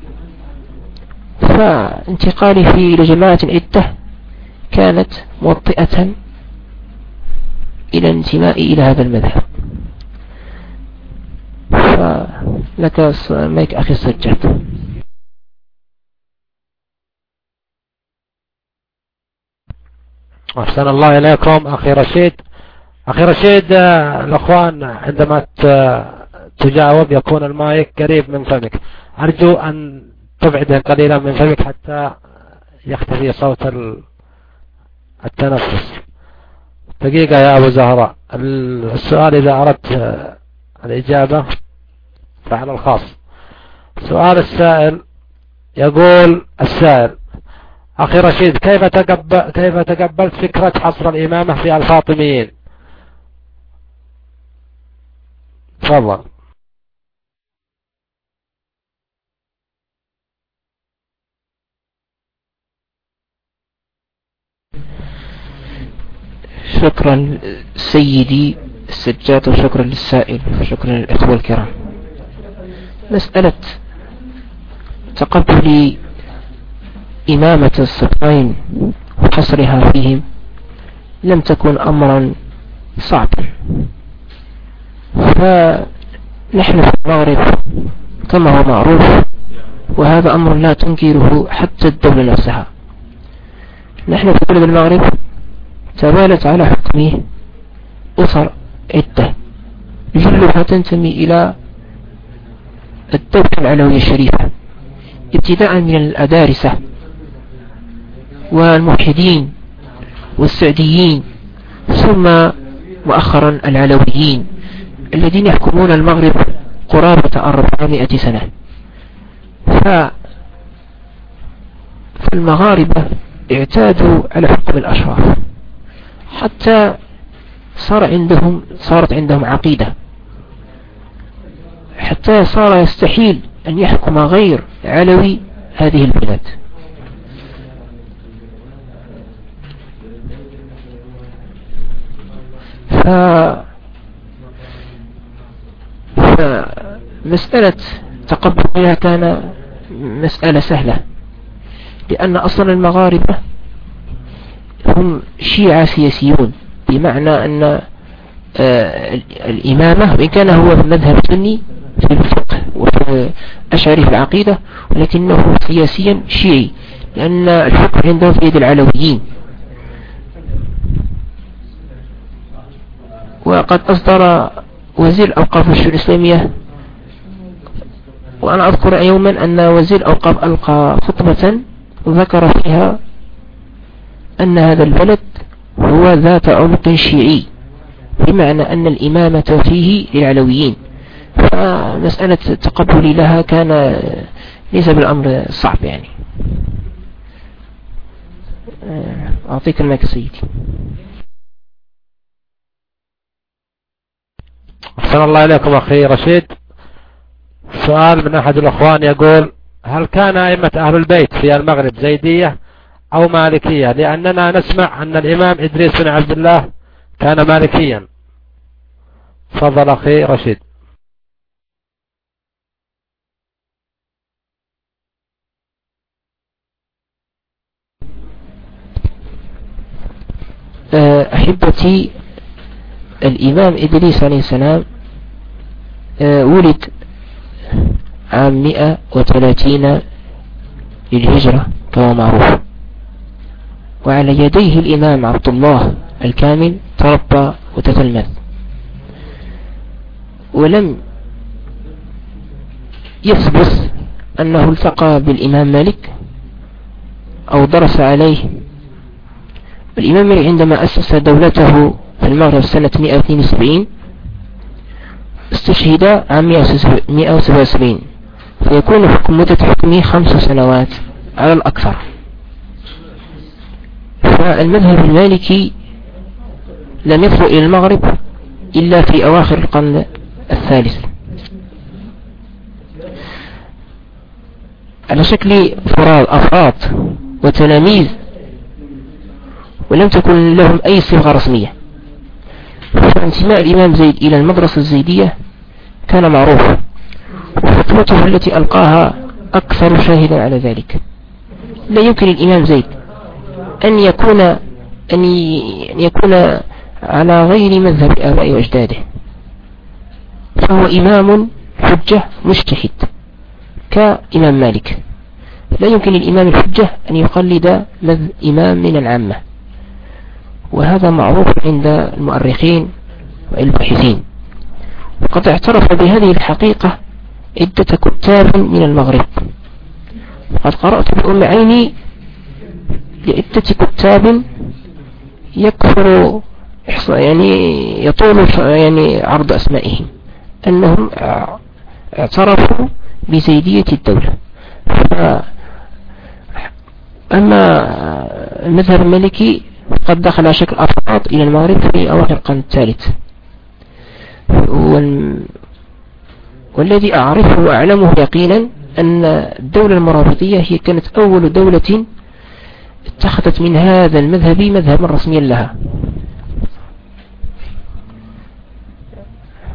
فانتقالي في إلى جماعة عدة كانت موطئة إلى انتمائي إلى هذا المذهب. فلك مايك أخي السجاد. أحسن الله إليكم أخي رشيد. أخي رشيد، الأخوان عندما تجاوب يكون المايك قريب من فمك، أرجو أن تبعده قليلا من فمك حتى يختفي صوت التنفس. دقيقة يا أبو زهراء، السؤال إذا أردت الإجابة فعلى الخاص. سؤال السائل يقول السائل: أخي رشيد، كيف تقبل كيف تقبلت فكرة حصر الإمامة في الفاطميين؟ تفضل. شكرا سيدي للسجاد وشكرا للسائل وشكرا للإخوة الكرام. مسألة تقبل إمامة الصفين وحصرها فيهم لم تكن أمرا صعبا، فنحن في المغرب كما هو معروف، وهذا أمر لا تنكره حتى الدولة نفسها. نحن في بلد المغرب توالت على حكمه أسر عدة جلها تنتمي إلى الدولة العلوية الشريفة، ابتداء من الأدارسة والموحدين والسعديين، ثم مؤخرا العلويين الذين يحكمون المغرب قرابة أربعمائة سنة. فالمغاربة اعتادوا على حكم الأشراف حتى صار عندهم صارت عندهم عقيدة، حتى صار يستحيل أن يحكم غير علوي هذه البلاد. ف... فمسألة تقبلها كان مسألة سهلة، لأن أصلا المغاربة هم شيعة سياسيون، بمعنى أن الإمامة وإن كان هو في المذهب السني في الفقه وفي أشعري في العقيدة، ولكنه سياسيا شيعي، لأن الحكم عندهم في يد العلويين. وقد أصدر وزير الأوقاف والشؤون الإسلامية، وأنا أذكر يوما أن وزير الأوقاف ألقى خطبة ذكر فيها أن هذا البلد هو ذات عمق شيعي، بمعنى أن الإمامة فيه للعلويين. فمسألة التقبل لها كان ليس بالأمر صعب يعني. أعطيك المايك سيدي. أحسن الله إليكم أخي رشيد. سؤال من أحد الأخوان يقول: هل كان أئمة أهل البيت في المغرب زيدية أو مالكية؟ لأننا نسمع أن الإمام إدريس بن عبد الله كان مالكيا. تفضل أخي رشيد. أحبتي، الإمام إدريس عليه السلام ولد عام مئة وثلاثين للهجرة كما معروف، وعلى يديه الإمام عبد الله الكامل تربى وتتلمذ، ولم يثبت أنه التقى بالإمام مالك أو درس عليه. الإمام مالك عندما أسس دولته في المغرب سنة مئة واثنين وسبعين استشهد عام مئة وسبعة وسبعين، فيكون حكم مدة حكمه خمس سنوات على الأكثر. فالمذهب المالكي لم يصل إلى المغرب إلا في أواخر القرن الثالث على شكل فراد أفراد وتلاميذ، ولم تكن لهم أي صيغة رسمية. فانتماء الإمام زيد إلى المدرسة الزيدية كان معروف، وخطبته التي ألقاها أكثر شاهدا على ذلك. لا يمكن الإمام زيد أن يكون أن يكون على غير مذهب آبائه وأجداده، فهو إمام حجة مجتهد كإمام مالك. لا يمكن الإمام الحجة أن يقلد إمام من العامة، وهذا معروف عند المؤرخين والباحثين. وقد اعترف بهذه الحقيقة عدة كتاب من المغرب. وقد قرأت بأم عيني لعدة كتاب يكثر يعني يطول يعني عرض أسمائهم أنهم اعترفوا بزيدية الدولة. أما المذهب المالكي قد دخل على شكل أفراد إلى المغرب في أواخر القرن الثالث، وال... والذي أعرفه وأعلمه يقينا أن الدولة المرابطية هي كانت أول دولة اتخذت من هذا المذهب مذهبا رسميا لها.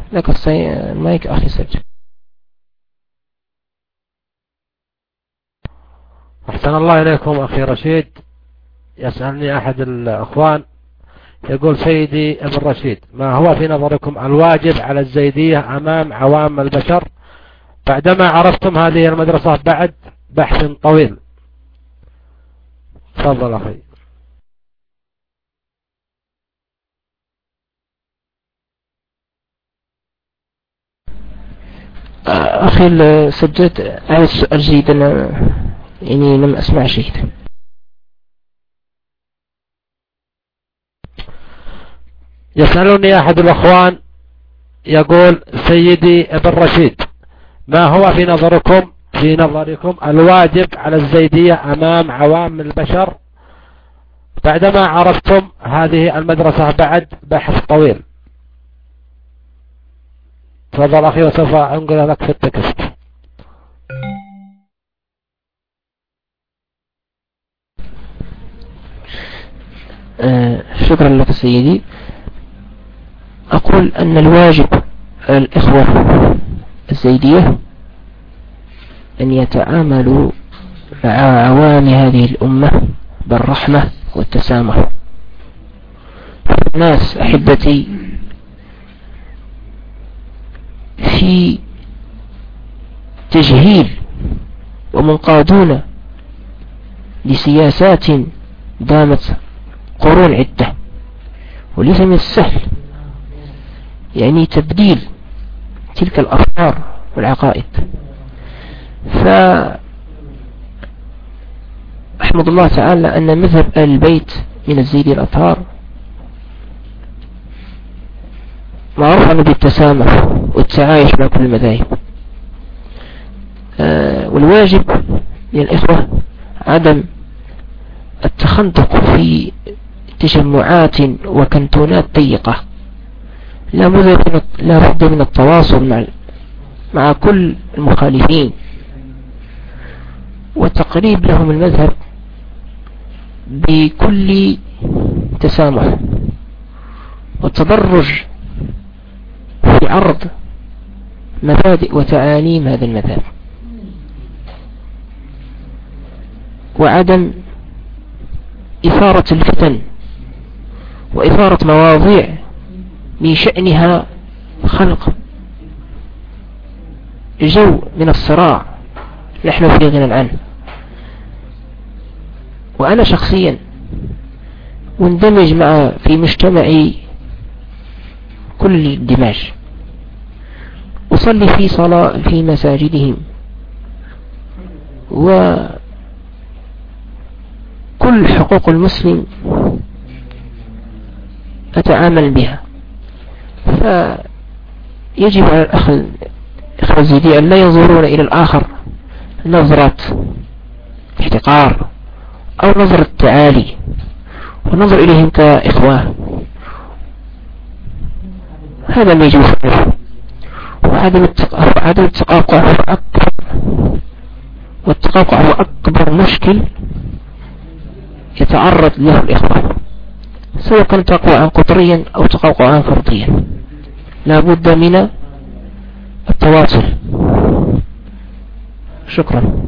لك المايك أخي سجل. أحسن الله إليكم أخي رشيد. يسألني أحد الأخوان يقول: سيدي ابن رشيد، ما هو في نظركم الواجب على الزيدية أمام عوام البشر بعدما عرفتم هذه المدرسة بعد بحث طويل؟ تفضل أخي. أخي سجلت على السؤال جيد، أنا يعني لم أسمع شيء. يسألني أحد الأخوان يقول: سيدي ابن رشيد، ما هو في نظركم في نظركم الواجب على الزيدية أمام عوام البشر بعدما عرفتم هذه المدرسة بعد بحث طويل؟ تفضل أخي وسوف أنقل لك في التكست. آه شكرا لك سيدي. أقول أن الواجب على الإخوة الزيدية أن يتعاملوا مع عوام هذه الأمة بالرحمة والتسامح. الناس أحبتي في تجهيل ومنقادون لسياسات دامت قرون عدة، وليس من السهل يعني تبديل تلك الأفكار والعقائد. فأحمد الله تعالى أن مذهب آل البيت من الزيدي الأطهار معروف عنه بالتسامح والتعايش مع كل المذاهب. آه والواجب للإخوة عدم التخندق في تجمعات وكنتونات ضيقة. لا بد من التواصل مع مع كل المخالفين وتقريب لهم المذهب بكل تسامح، والتدرج في عرض مبادئ وتعاليم هذا المذهب، وعدم إثارة الفتن وإثارة مواضيع من شأنها خلق جو من الصراع نحن في غنى عنه. وأنا شخصيا مندمج مع في مجتمعي كل دماج، أصلي في صلاة في مساجدهم، وكل حقوق المسلم أتعامل بها. فيجب على الأخ الإخوة الزيدية أن لا ينظرون إلى الآخر نظرة احتقار أو نظرة تعالي، ونظر إليهم كإخوة. هذا ما يجب فعله. وعدم التقاقع هو أكبر، والتقاقع هو أكبر مشكل يتعرض له الإخوة، سواء كان تقاقعا قطريا أو تقاقعا فرديا. لا بد من التواصل. شكرا.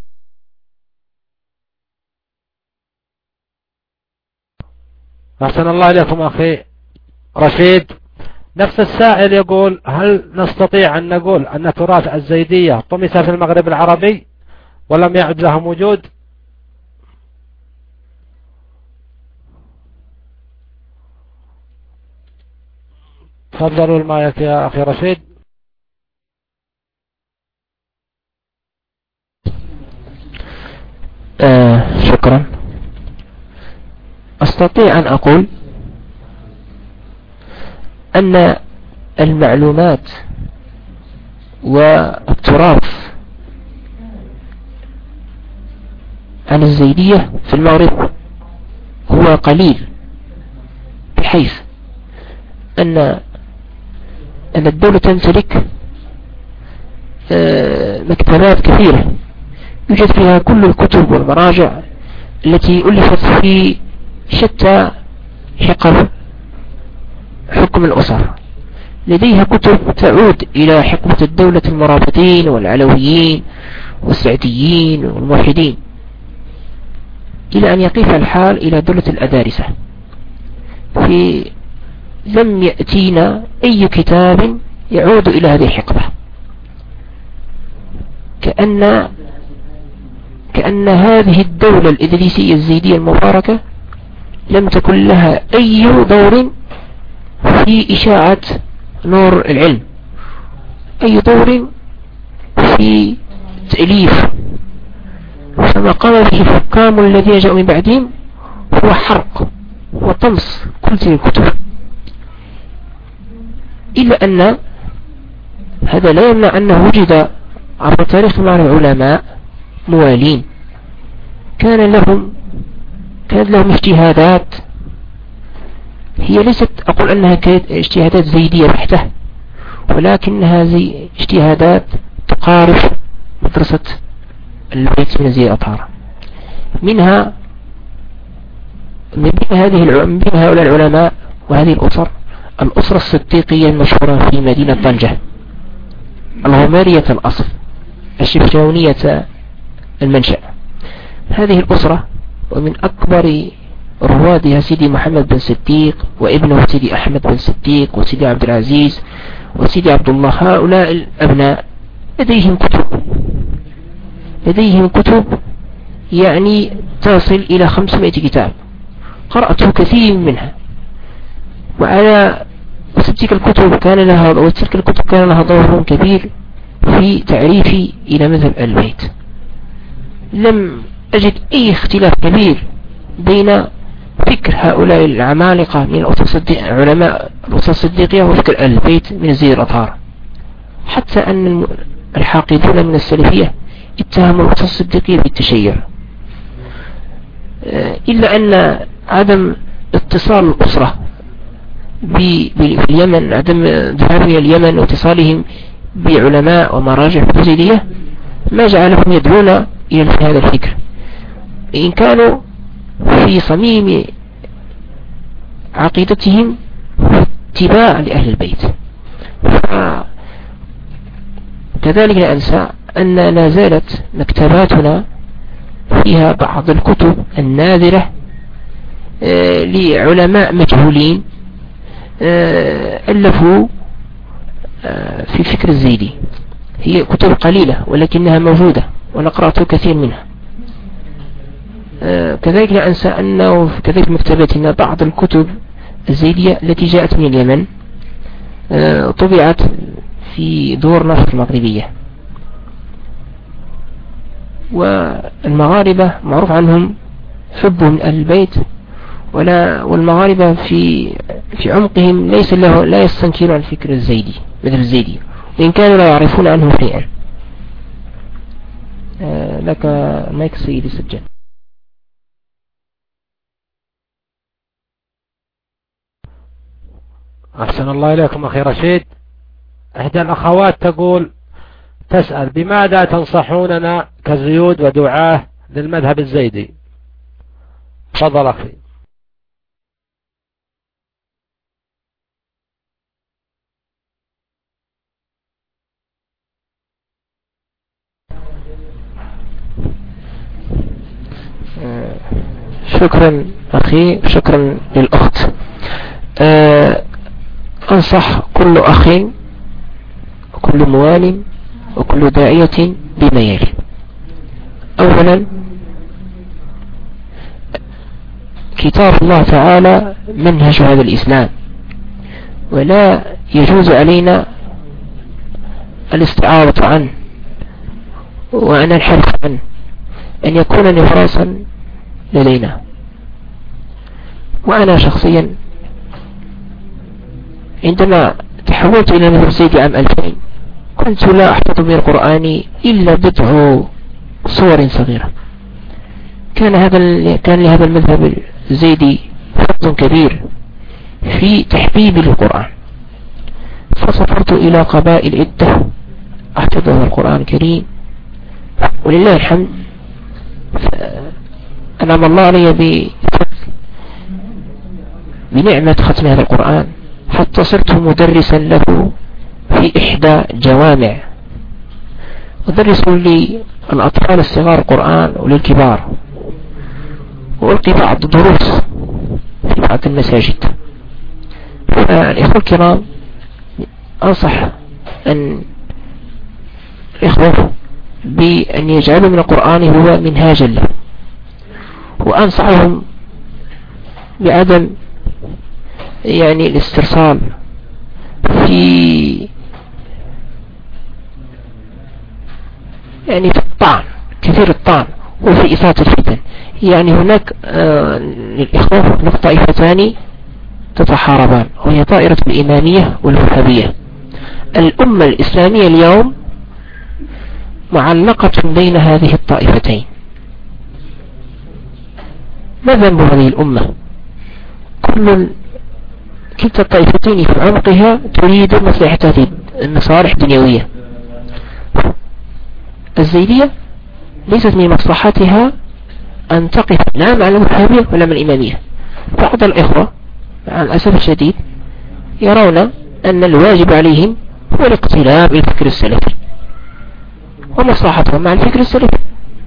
أحسن الله إليكم أخي رشيد. نفس السائل يقول: هل نستطيع أن نقول أن تراث الزيدية طمس في المغرب العربي ولم يعد له وجود؟ تفضلوا المايك يا أخي رشيد. آه شكرا. أستطيع أن أقول أن المعلومات والتراث عن الزيدية في المغرب هو قليل، بحيث أن أن الدولة تمتلك مكتبات كثيرة يوجد فيها كل الكتب والمراجع التي ألفت في شتى حقب حكم الأسر. لديها كتب تعود إلى حقبة الدولة المرابطين والعلويين والسعديين والموحدين، إلى أن يقف الحال إلى دولة الأدارسة. في لم يأتينا أي كتاب يعود إلى هذه الحقبة، كأن كأن هذه الدولة الإدريسية الزيدية المباركة لم تكن لها أي دور في إشاعة نور العلم، أي دور في تأليف. فما قام به الحكام الذين جاءوا من بعدهم هو حرق وطمس كل تلك الكتب، إلا أن هذا لا يمنع أنه وجد عبر تاريخ مع العلماء موالين كان لهم كانت لهم اجتهادات، هي ليست أقول أنها كانت اجتهادات زيدية بحتة، ولكنها زي اجتهادات تقارب مدرسة البيت من زي الأطهار. منها من بين هذه من بين هؤلاء العلماء وهذه الأسر الأسرة الصديقية المشهورة في مدينة طنجة، الغمارية الأصل الشفجاونية المنشأ. هذه الأسرة ومن أكبر روادها سيدي محمد بن صديق وابنه سيدي أحمد بن صديق وسيدي عبد العزيز وسيدي عبد الله. هؤلاء الأبناء لديهم كتب لديهم كتب يعني تصل إلى خمسمائة كتاب، قرأت كثير منها. وعلى وتلك الكتب كان لها وتلك الكتب كان لها دور كبير في تعريفي إلى مذهب البيت. لم أجد أي اختلاف كبير بين فكر هؤلاء العمالقة من علماء الأسرة الصديقية وفكر البيت من زي الأطهار، حتى أن الحاقدون من السلفية اتهموا الأسرة الصديقية بالتشيع، إلا أن عدم اتصال الأسرة باليمن، عدم ذهابهم إلى اليمن واتصالهم بعلماء ومراجع تجديدية ما جعلهم يدعون إلى هذا الفكر، إن كانوا في صميم عقيدتهم اتباع لأهل البيت. كذلك لا أنسى أن لا زالت مكتباتنا فيها بعض الكتب النادرة لعلماء مجهولين ألفوا في فكر الزيدي. هي كتب قليلة ولكنها موجودة وأنا قرأت كثير منها. كذلك لا أنسى أنه كذلك مكتبتنا بعض الكتب الزيدية التي جاءت من اليمن طبعت في دور نشر المغربية. والمغاربة معروف عنهم حبهم من أهل البيت، ولا والمغاربة في في عمقهم ليس له لا يستنكرون عن الفكر الزيدي مثل الزيدي، وإن كانوا لا يعرفون عنه شيئا. لك مايك سيدي سجل. أحسن الله إليكم أخي رشيد. إحدى الأخوات تقول تسأل بماذا تنصحوننا كزيود ودعاه للمذهب الزيدي؟ تفضل أخي. شكرا أخي، شكرا للأخت. أنصح كل أخ وكل موال وكل داعية بما يلي. أولا كتاب الله تعالى منهج هذا الإسلام، ولا يجوز علينا الاستعارة عنه وأن الحرف عنه، أن يكون نفراسا لدينا. وأنا شخصيا عندما تحولت إلى مذهب الزيدي عام ألفين كنت لا أحفظ من القرآن إلا بضع صور صغيرة. كان هذا كان لهذا المذهب الزيدي فضل كبير في تحبيب القرآن، فسافرت إلى قبائل عدة أحفظها القرآن الكريم، ولله الحمد أنعم الله علي بنعمة ختم هذا القرآن حتى صرت مدرسا له في إحدى جوامع، أدرس للأطفال الصغار قرآن وللكبار، وألقي بعض دروس في بعض المساجد. الإخوة الكرام، أنصح أن الإخوة بأن يجعلوا من القرآن هو منهاجا له، وأنصحهم بعدم يعني الاسترسال في يعني في الطعن، كثير الطعن وفي إثارة الفتن. يعني هناك آه للإخوة هناك طائفتان تتحاربان، وهي طائرة الإمامية والوهابية. الأمة الإسلامية اليوم معلقة بين هذه الطائفتين. ما ذنب هذه الأمة؟ كل كلتا الطائفتين في عمقها تريد مصلحة هذه المصالح الدنيوية. الزيدية ليست من مصلحتها أن تقف لا مع الوهابية ولا مع الإمامية. بعض الإخوة مع الأسف الشديد يرون أن الواجب عليهم هو الاقتناء بالفكر السلفي، ومصلحتهم مع الفكر السلفي.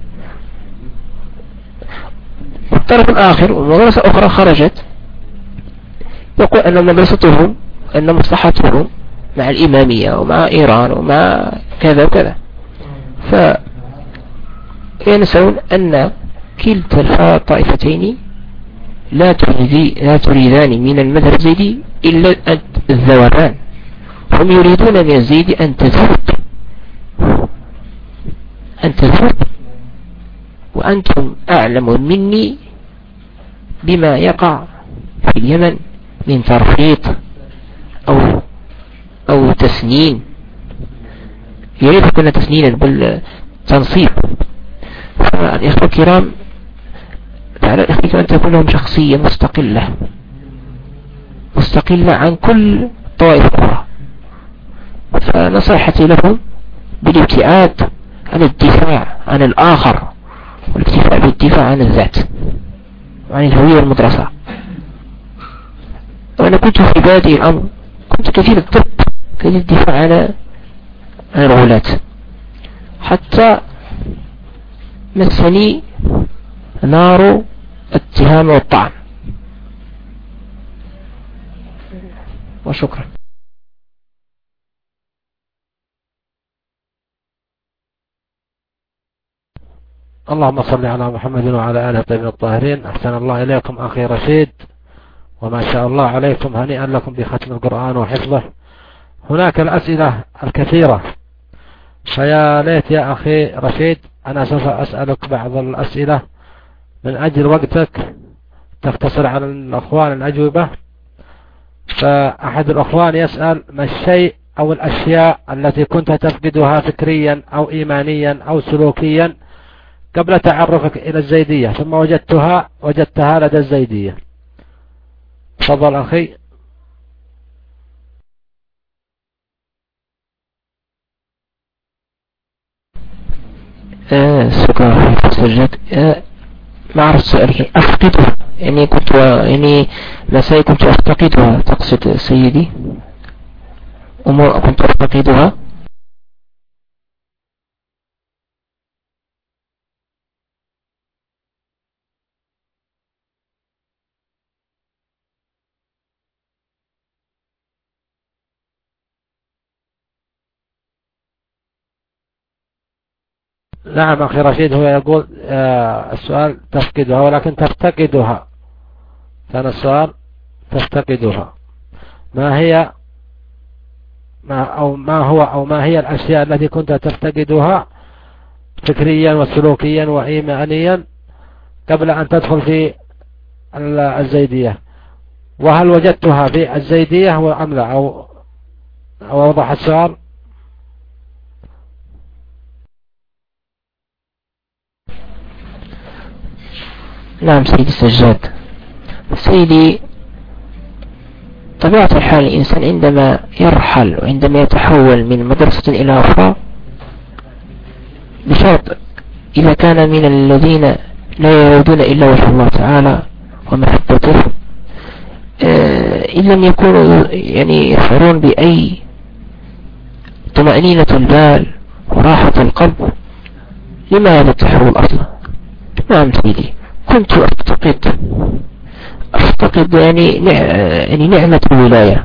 والطرف الآخر ومدرسة أخرى خرجت يقول أن مدرستهم أن مصلحتهم مع الإمامية ومع إيران ومع كذا وكذا. فينسون أن كلتا الطائفتين لا تريدي لا تريدان من المذهب الزيدي إلا الذوبان. هم يريدون من الزيدي أن تذوب أن تذوب وأنتم أعلم مني بما يقع في اليمن من ترفيط أو أو تسنين. يريد كنا تسنينا بالتنصيب. فالإخوة الكرام، فعلى الإخوة أن تكون لهم شخصية مستقلة مستقلة عن كل طوائف أخرى. فنصيحتي لهم بالابتعاد عن الدفاع عن الآخر، والاكتفاء بالدفاع عن الذات وعن الهوية والمدرسة. وأنا كنت في بادئ الأمر كنت كثير الضب كثير الدفاع عن عن الغلاة، حتى مسني نار الاتهام والطعن. وشكرا. اللهم صل على محمد وعلى آله الطيبين الطاهرين. أحسن الله إليكم أخي رشيد، وما شاء الله عليكم، هنيئا لكم بختم القرآن وحفظه. هناك الأسئلة الكثيرة، فيا ليت يا أخي رشيد أنا سوف أسألك بعض الأسئلة من أجل وقتك تختصر على الأخوان الأجوبة. فأحد الأخوان يسأل: ما الشيء أو الأشياء التي كنت تفقدها فكريا أو إيمانيا أو سلوكيا قبل تعرفك إلى الزيدية ثم وجدتها وجدتها لدى الزيدية؟ تفضل أخي. آه شكرا سجد. آه ما عرفت سؤالك. أفقدها يعني كنت يعني مسائل كنت أفتقدها تقصد سيدي؟ أمور كنت أفتقدها. نعم أخي رشيد، هو يقول آه السؤال تفقدها ولكن تفتقدها. كان السؤال تفتقدها. ما هي ما أو ما هو أو ما هي الأشياء التي كنت تفتقدها فكريا وسلوكيا وإيمانيا قبل أن تدخل في الزيدية، وهل وجدتها في الزيدية أم لا؟ أو أو وضح السؤال. نعم سيدي السجاد. سيدي، طبيعة الحال الإنسان عندما يرحل وعندما يتحول من مدرسة إلى أخرى، بشرط إذا كان من الذين لا يريدون إلا وجه الله تعالى ومحبته، إن لم يكونوا يعني يشعرون بأي طمأنينة البال وراحة القلب، لماذا التحول أصلا؟ نعم سيدي، كنت أفتقد أفتقد يعني يعني نعمة الولاية.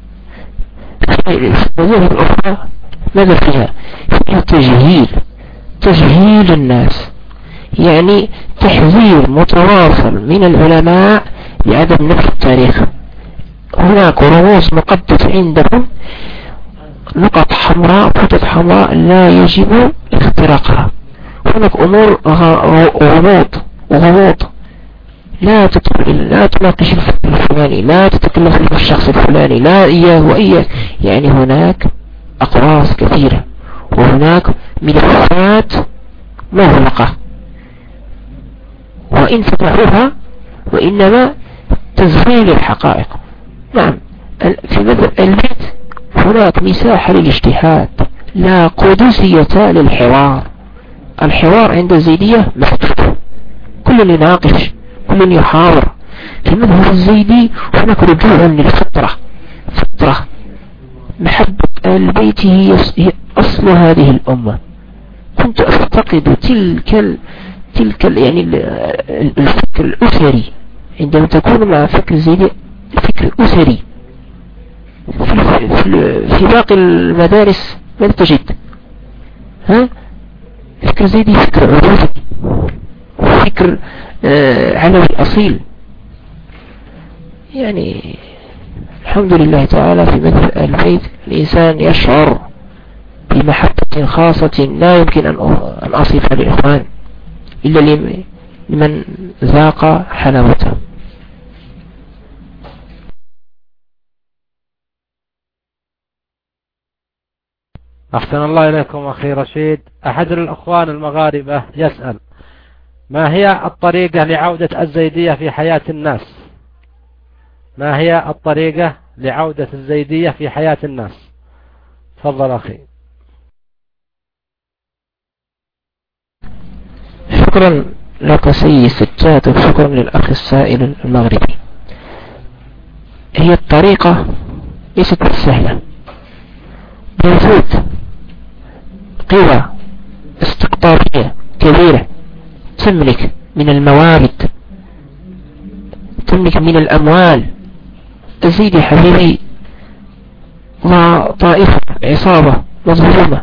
الوظيفة الأخرى ماذا فيها؟ فيها تجهيل تجهيل الناس، يعني تحذير متواصل من العلماء بعدم نفس التاريخ. هناك رموز مقدسة عندهم، نقط حمراء خطوط حمراء لا يجب اختراقها. هناك أمور غموض وغموض، لا لا تناقش الفكر الفلاني، لا تتكلم في الشخص الفلاني، لا إياه وإياه. يعني هناك أقراص كثيرة، وهناك ملفات مغلقة، وإن فتحوها وإنما تزويل الحقائق. نعم، في مذهب البيت هناك مساحة للاجتهاد، لا قدسية للحوار. الحوار عند الزيدية مفتوح، كل يناقش، كل يحاور. في المذهب الزيدي هناك رجوع للفطرة، فطرة محبة البيت هي أصل هذه الأمة. كنت أفتقد تلك ال... تلك ال... يعني الفكر الأسري. عندما تكون مع فكر الزيدي الفكر الأسري، في, في... في باقي المدارس ماذا تجد؟ ها؟ فكر زيدي فكر عروضي، فكر آه علوي أصيل. يعني الحمد لله تعالى في مذهب البيت الإنسان يشعر بمحبة خاصة لا يمكن أن أصفها للإخوان إلا لمن ذاق حلاوته. أحسن الله إليكم أخي رشيد. أحد الأخوان المغاربة يسأل: ما هي الطريقة لعودة الزيدية في حياة الناس؟ ما هي الطريقة لعودة الزيدية في حياة الناس؟ تفضل أخي. شكرا لك سيد السجاد، وشكرا للأخ السائل المغربي. هي الطريقة ليست سهلة، بوجود قوى استقطابية كبيرة تملك من الموارد، تملك من الأموال. الزيدي حبيبي وطائفة عصابة مظلومة،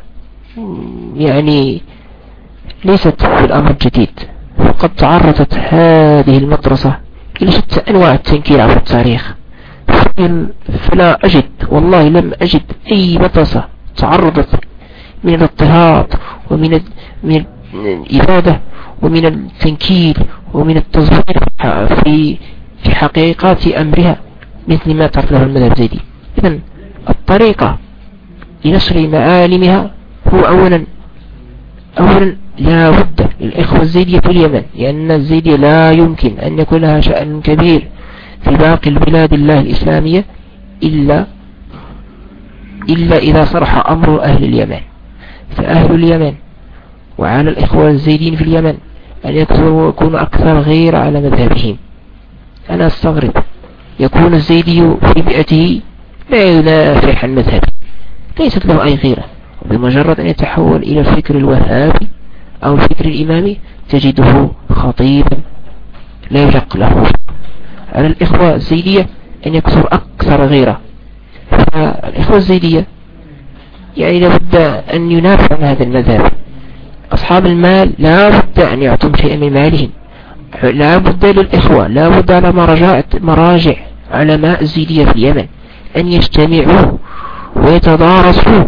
يعني ليست في الأمر الجديد. وقد تعرضت هذه المدرسة إلى شتى أنواع التنكيل عبر التاريخ، فلا أجد والله لم أجد أي مدرسة تعرضت من الاضطهاد ومن من الإبادة ومن التنكيل ومن التزوير في في حقيقات أمرها مثل ما تعرف له المذهب الزيدي. إذن الطريقة لنشر معالمها هو أولا أولا لا بد للإخوة الزيدية في اليمن، لأن الزيدية لا يمكن أن يكون لها شأن كبير في باقي البلاد الله الإسلامية إلا إلا إذا صرح أمر أهل اليمن. فأهل اليمن وعلى الإخوة الزيدين في اليمن أن يكونوا أكثر غير على مذهبهم. أنا أستغرب يكون الزيدي في بيئته لا ينافح عن مذهبه، ليست له أي غيرة، بمجرد أن يتحول إلى الفكر الوهابي أو الفكر الإمامي تجده خطيبا لا يشق له. على الإخوة الزيدية أن يكثر أكثر غيرة. فالإخوة الزيدية يعني لابد أن ينافع عن هذا المذهب. أصحاب المال لا بد أن يعطوا شيئا من مالهم، لا بد للإخوة، لا بد على مراجع مراجع علماء الزيدية في اليمن أن يجتمعوا ويتدارسوا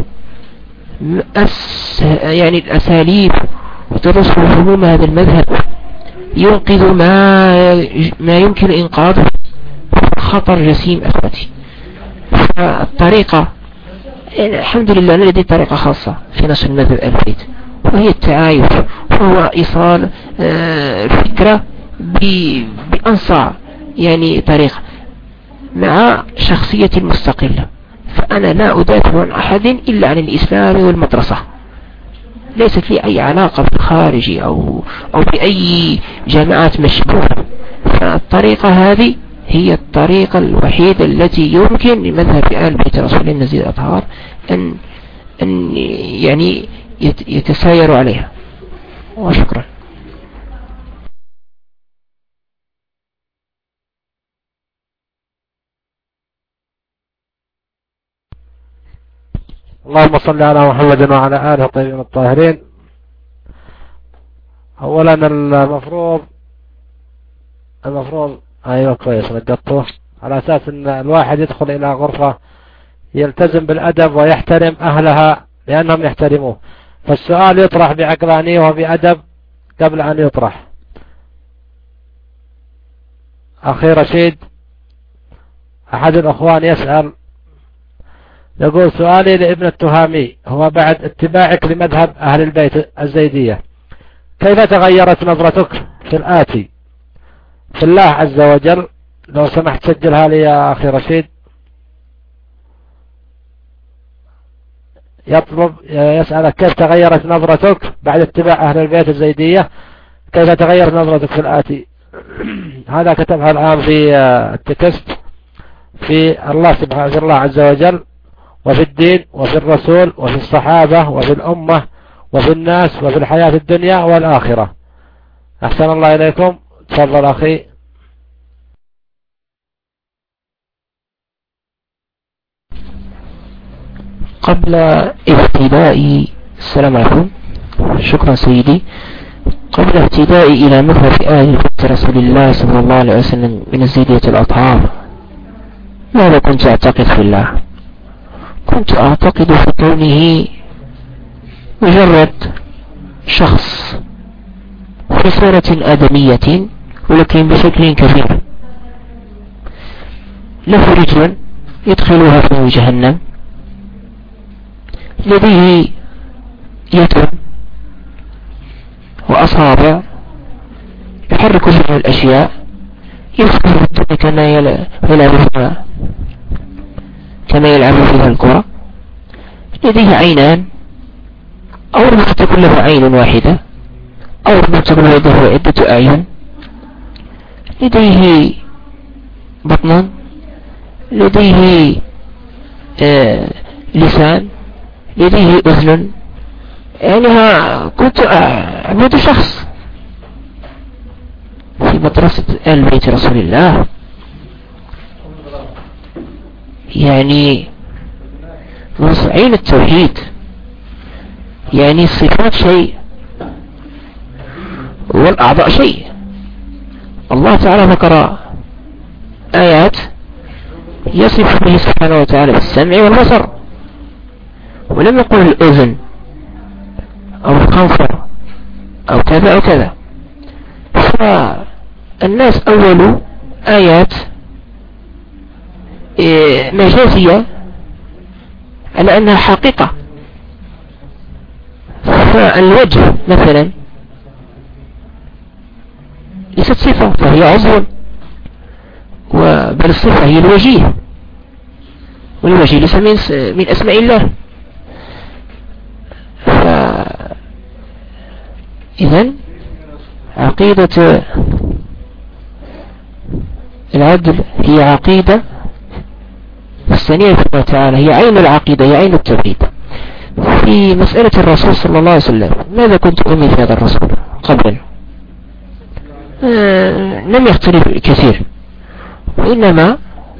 أس يعني الأساليب وتدرسوا هموم هذا المذهب، ينقذ ما ما يمكن إنقاذه. خطر جسيم أخوتي. فالطريقة يعني الحمد لله أنا لدي طريقة خاصة في نشر المذهب البيت، وهي التعايش، وهو إيصال الفكرة بأنصع يعني طريقة مع شخصية مستقلة. فأنا لا أدافع عن أحد إلا عن الإسلام والمدرسة، ليست لي أي علاقة بالخارج أو أو بأي جامعات مشبوهة. فالطريقة هذه هي الطريقة الوحيدة التي يمكن لمذهب آل بيت رسول الله النزيه الأطهار أن, أن يعني يتسايروا عليها. وشكرا. اللهم صل على محمد وعلى آله الطيبين الطاهرين. أولا المفروض المفروض أيوة كويس نقطه على أساس أن الواحد يدخل إلى غرفة يلتزم بالأدب ويحترم أهلها لأنهم يحترموه، فالسؤال يطرح بعقلانية وبأدب قبل أن يطرح. أخي رشيد أحد الأخوان يسأل يقول سؤالي لابن التهامي هو بعد اتباعك لمذهب أهل البيت الزيدية كيف تغيرت نظرتك في الآتي في الله عز وجل؟ لو سمحت سجلها لي يا أخي رشيد. يطلب يسألك كيف تغيرت نظرتك بعد اتباع أهل البيت الزيدية، كيف تغيرت نظرتك في الآتي. هذا كتبها الآن في التكست في الله سبحانه الله عز وجل وفي الدين وفي الرسول وفي الصحابة وفي الأمة وفي الناس وفي الحياة الدنيا والآخرة. أحسن الله إليكم. تفضل أخي. قبل اهتدائي السلام عليكم. شكرا سيدي. قبل اهتدائي إلى مذهب آل بيت رسول الله صلى الله عليه وسلم من الزيدية الأطهار ماذا كنت أعتقد في الله؟ كنت أعتقد في كونه مجرد شخص في صورة آدمية ولكن بشكل كبير، له رجل يدخلها في جهنم، لديه يد وأصابع يحرك بها الأشياء، يفكر في الدنيا كما يلعب فيها كما يلعب فيها الكرة، لديه عينان أو ربما تكون له عين واحدة أو ربما تكون له عدة أعين، لديه بطن، لديه آه لسان، لديه أذن. يعني كنت أعبد شخص في مدرسة آل بيت رسول الله، يعني عين التوحيد، يعني الصفات شيء والأعضاء شيء. الله تعالى ذكر آيات يصف به سبحانه وتعالى بالسمع والبصر، ولم يقل الأذن أو الخنفر أو كذا أو كذا. فالناس أولوا آيات مجازية على أنها حقيقة. فالوجه مثلا ليست صفة فهي عضو، بل الصفة هي الوجيه، والوجيه ليس من أسماء الله. إذن عقيدة العدل هي عقيدة الثانية الله تعالى، هي عين العقيدة، هي عين التوحيد. في مسألة الرسول صلى الله عليه وسلم ماذا كنت أؤمن في هذا الرسول قبل؟ آه لم يختلف كثير، وإنما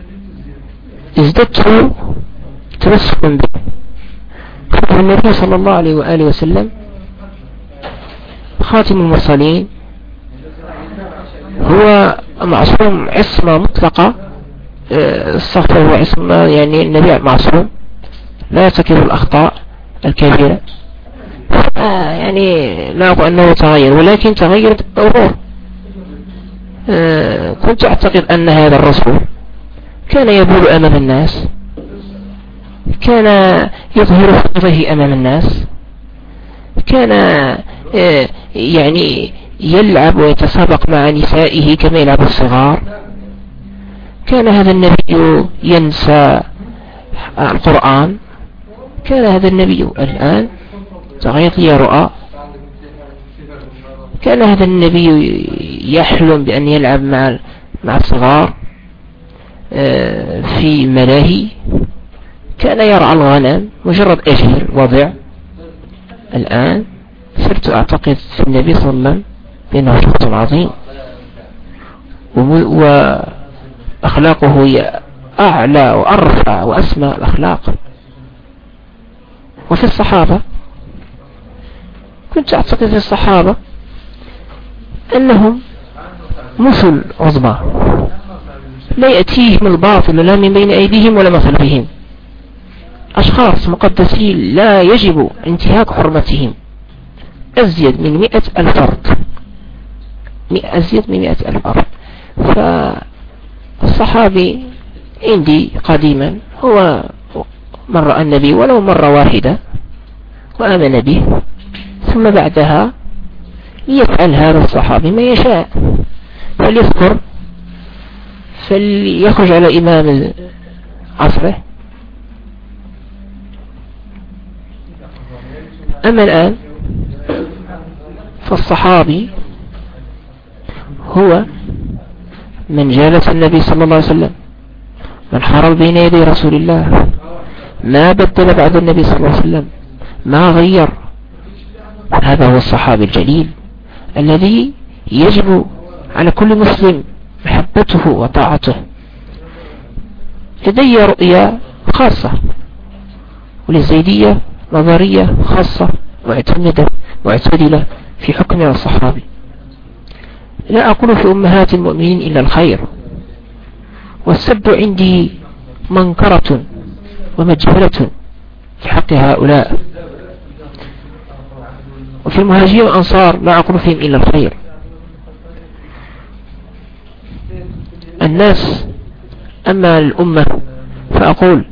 ازددت تمسكا به. النبي صلى الله عليه وآله وسلم خاتم المرسلين، هو معصوم عصمة مطلقة. الصغفر هو عصمة، يعني النبي معصوم لا يرتكب الأخطاء الكبيرة. آه يعني لا أقول أنه تغير، ولكن تغيرت الأمور. آه كنت أعتقد أن هذا الرسول كان يبول أمام الناس، كان يظهر فضله أمام الناس، كان آه يعني يلعب ويتسابق مع نسائه كما يلعب الصغار. كان هذا النبي ينسى القرآن. كان هذا النبي الآن تغير رؤى. كان هذا النبي يحلم بأن يلعب مع مع الصغار في ملاهي، كان يرعى الغنم مجرد أجير وضع. الآن صرت أعتقد في النبي صلى الله عليه وسلم بأنه شخص عظيم وأخلاقه هي أعلى وأرفع وأسمى الأخلاق. وفي الصحابة كنت أعتقد في الصحابة أنهم مثل عظمى لا يأتيهم الباطل لا من بين أيديهم ولا من خلفهم، أشخاص مقدسين لا يجب انتهاك حرمتهم، أزيد من مئة ألف فرد، أزيد من مئة ألف فرد. فالصحابي عندي قديما هو من رأى النبي ولو مرة واحدة وآمن به، ثم بعدها يفعل هذا الصحابي ما يشاء، فليذكر فليخرج على إمام عصره. أما الآن فالصحابي هو من جالس النبي صلى الله عليه وسلم، من حرم بين يدي رسول الله، ما بدل بعد النبي صلى الله عليه وسلم، ما غير. هذا هو الصحابي الجليل الذي يجب على كل مسلم محبته وطاعته. لدي رؤية خاصة، وللزيدية نظرية خاصة معتمدة معتدلة في حكم الصحابي. لا أقول في أمهات المؤمنين إلا الخير، والسب عندي منكرة ومجهلة في حق هؤلاء. وفي المهاجرين والأنصار لا أقول فيهم إلا الخير. الناس أما الأمة فأقول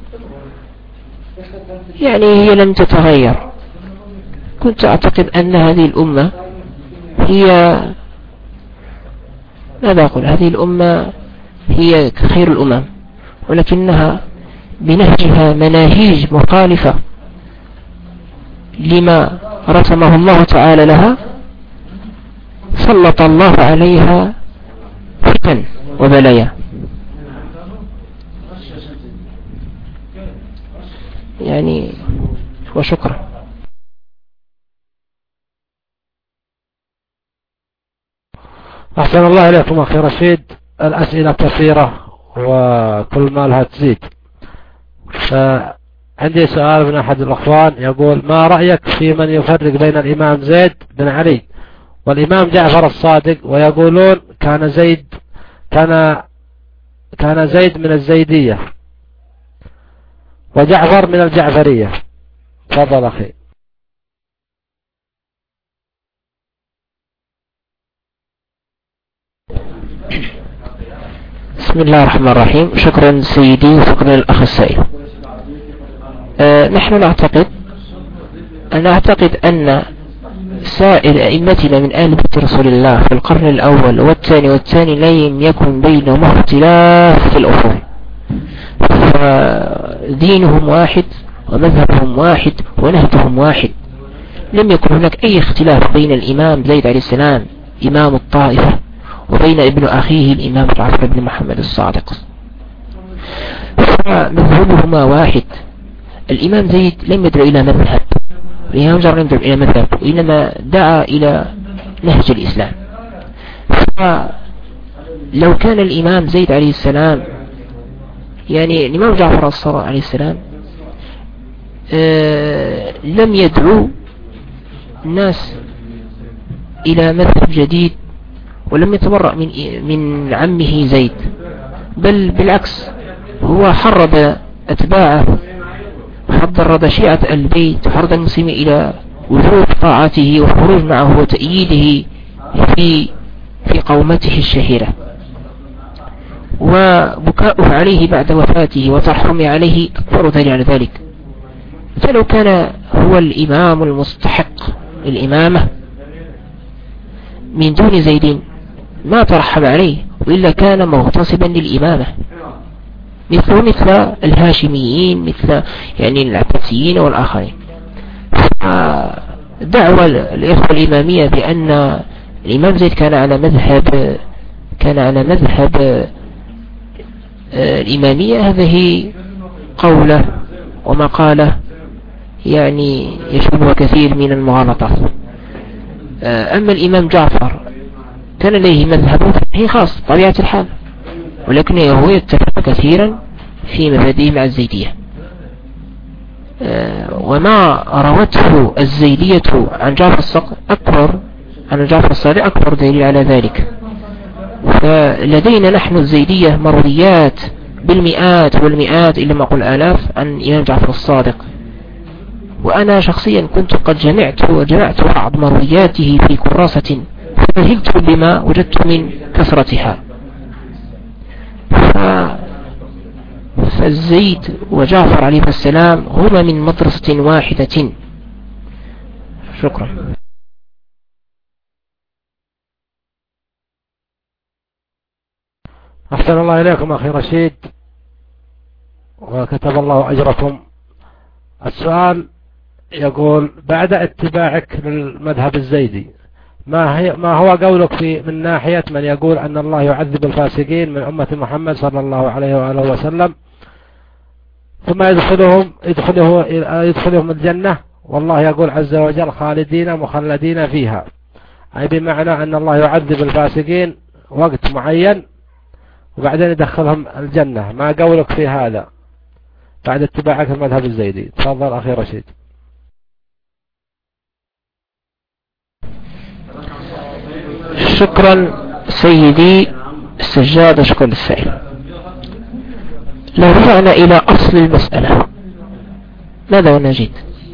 يعني هي لم تتغير. كنت أعتقد أن هذه الأمة هي ماذا أقول هذه الأمة هي خير الأمم، ولكنها بنهجها مناهج مخالفة لما رسمه الله تعالى لها، سلط الله عليها فتن وبلايا. يعني وشكرا. أحسن الله إليكم أخي رشيد. الأسئلة كثيرة وكل ما لها تزيد. فعندي سؤال من أحد الأخوان يقول: ما رأيك في من يفرق بين الإمام زيد بن علي والإمام جعفر الصادق، ويقولون كان زيد كان كان زيد من الزيدية وجعفر من الجعفرية؟ تفضل أخي. بسم الله الرحمن الرحيم. شكرا سيدي وشكرا للأخ السائل. أه نحن نعتقد أنا أعتقد أن سائر أئمتنا من آل بيت رسول الله في القرن الأول والثاني والثاني لم يكن بينهم اختلاف في الأصول، فدينهم واحد ومذهبهم واحد ونهجهم واحد. لم يكن هناك أي اختلاف بين الإمام زيد عليه السلام إمام الطائفة وبين ابن أخيه الإمام جعفر بن محمد الصادق، فمذهبهما واحد. الإمام زيد لم يدعو إلى مذهب، الإمام جعفر لم يدعو إلى مذهب، وإنما دعا إلى نهج الإسلام. فلو كان الإمام زيد عليه السلام يعني الإمام جعفر الصادق عليه السلام آه لم يدعو الناس إلى مذهب جديد ولم يتبرأ من من عمه زيد، بل بالعكس هو حرض أتباعه وحرض شيعة البيت وحرض المسلمين إلى وجوب طاعته والخروج معه وتأييده في في قومته الشهيرة، وبكاؤه عليه بعد وفاته وترحمه عليه أكبر دليل على ذلك. فلو كان هو الإمام المستحق للإمامة من دون زيد ما ترحم عليه، وإلا كان مغتصبا للإمامة مثل مثل الهاشميين، مثل يعني العباسيين والآخرين. دعوة الإخوة الإمامية بأن الإمام زيد كان على مذهب كان على مذهب الإمامية هذه قولة ومقالة يعني يشبه كثير من المغالطات. أما الإمام جعفر كان لديه مذهب هي خاص طبيعة الحال، ولكنه هو يتفق كثيرا في مبادئه مع الزيدية. وما روته الزيدية عن جعفر الصادق أكبر عن جعفر الصادق أكبر دليل على ذلك. فلدينا نحن الزيدية مرويات بالمئات والمئات إلا ما أقول آلاف عن إمام جعفر الصادق، وأنا شخصيا كنت قد جمعت وجمعت بعض مروياته في كراسة فذهلت بما وجدت من كثرتها. ف... فالزيد وجعفر عليه السلام هما من مدرسة واحدة. شكرا. أحسن الله إليكم أخي رشيد وكتب الله أجركم. السؤال يقول: بعد اتباعك للمذهب الزيدي ما, هي ما هو قولك في من ناحية من يقول أن الله يعذب الفاسقين من أمة محمد صلى الله عليه وآله وسلم ثم يدخلهم يدخله يدخلهم الجنة، والله يقول عز وجل خالدين مخلدين فيها، أي بمعنى أن الله يعذب الفاسقين وقت معين وبعدين يدخلهم الجنة. ما قولك في هذا بعد اتباعك المذهب الزيدي؟ تفضل أخي رشيد. شكرا سيدي السجاد، شكرا للسائل. لو رجعنا إلى أصل المسألة ماذا نجد؟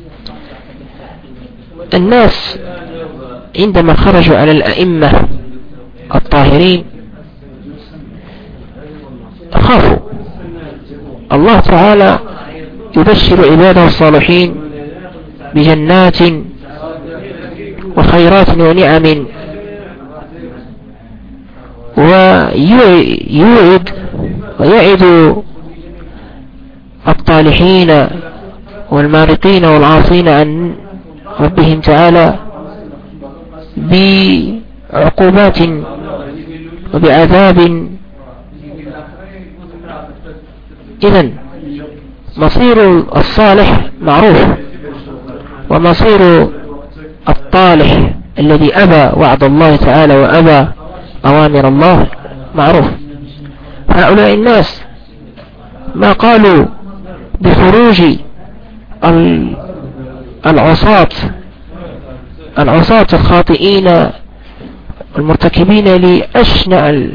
الناس عندما خرجوا على الأئمة الطاهرين خافوا. الله تعالى يبشر عباده الصالحين بجنات وخيرات ونعم، ويوعد ويعد الطالحين والمارقين والعاصين عن ربهم تعالى بعقوبات وبعذاب. إذن مصير الصالح معروف، ومصير الطالح الذي أبى وعد الله تعالى وأبى أوامر الله معروف. هؤلاء الناس ما قالوا بخروج العصاة العصاة الخاطئين المرتكبين لأشنع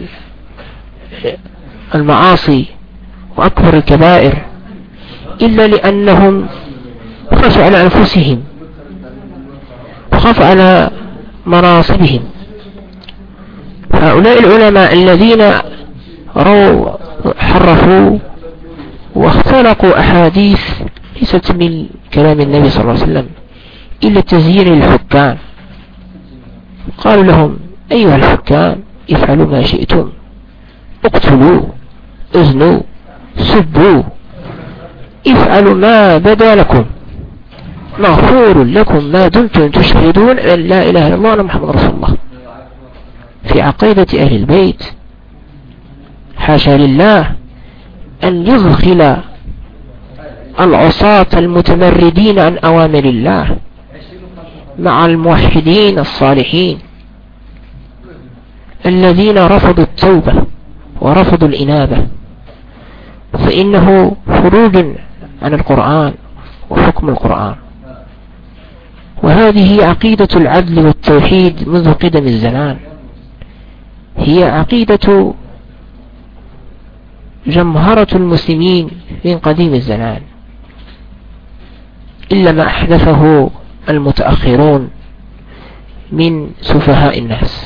المعاصي وأكبر الكبائر إلا لأنهم خافوا على أنفسهم وخافوا على مناصبهم. هؤلاء العلماء الذين روا حرفوا واختلقوا أحاديث ليست من كلام النبي صلى الله عليه وسلم إلا تزيين للحكام، قالوا لهم: أيها الحكام افعلوا ما شئتم، اقتلوا، اذنوا، سبوا، افعلوا ما بدا لكم، مغفور لكم ما دمتم تشهدون أن لا إله إلا الله وأن محمد رسول الله. في عقيدة أهل البيت حاشا لله أن يدخل العصاة المتمردين عن أوامر الله مع الموحدين الصالحين الذين رفضوا التوبة ورفضوا الإنابة، فإنه خروج عن القرآن وحكم القرآن. وهذه عقيدة العدل والتوحيد منذ قدم الزمان، هي عقيدة جمهرة المسلمين في قديم الزمان، إلا ما أحدثه المتأخرون من سفهاء الناس.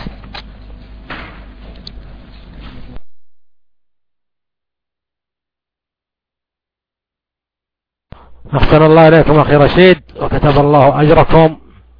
أحسن الله إليكم أخي رشيد وكتب الله أجركم.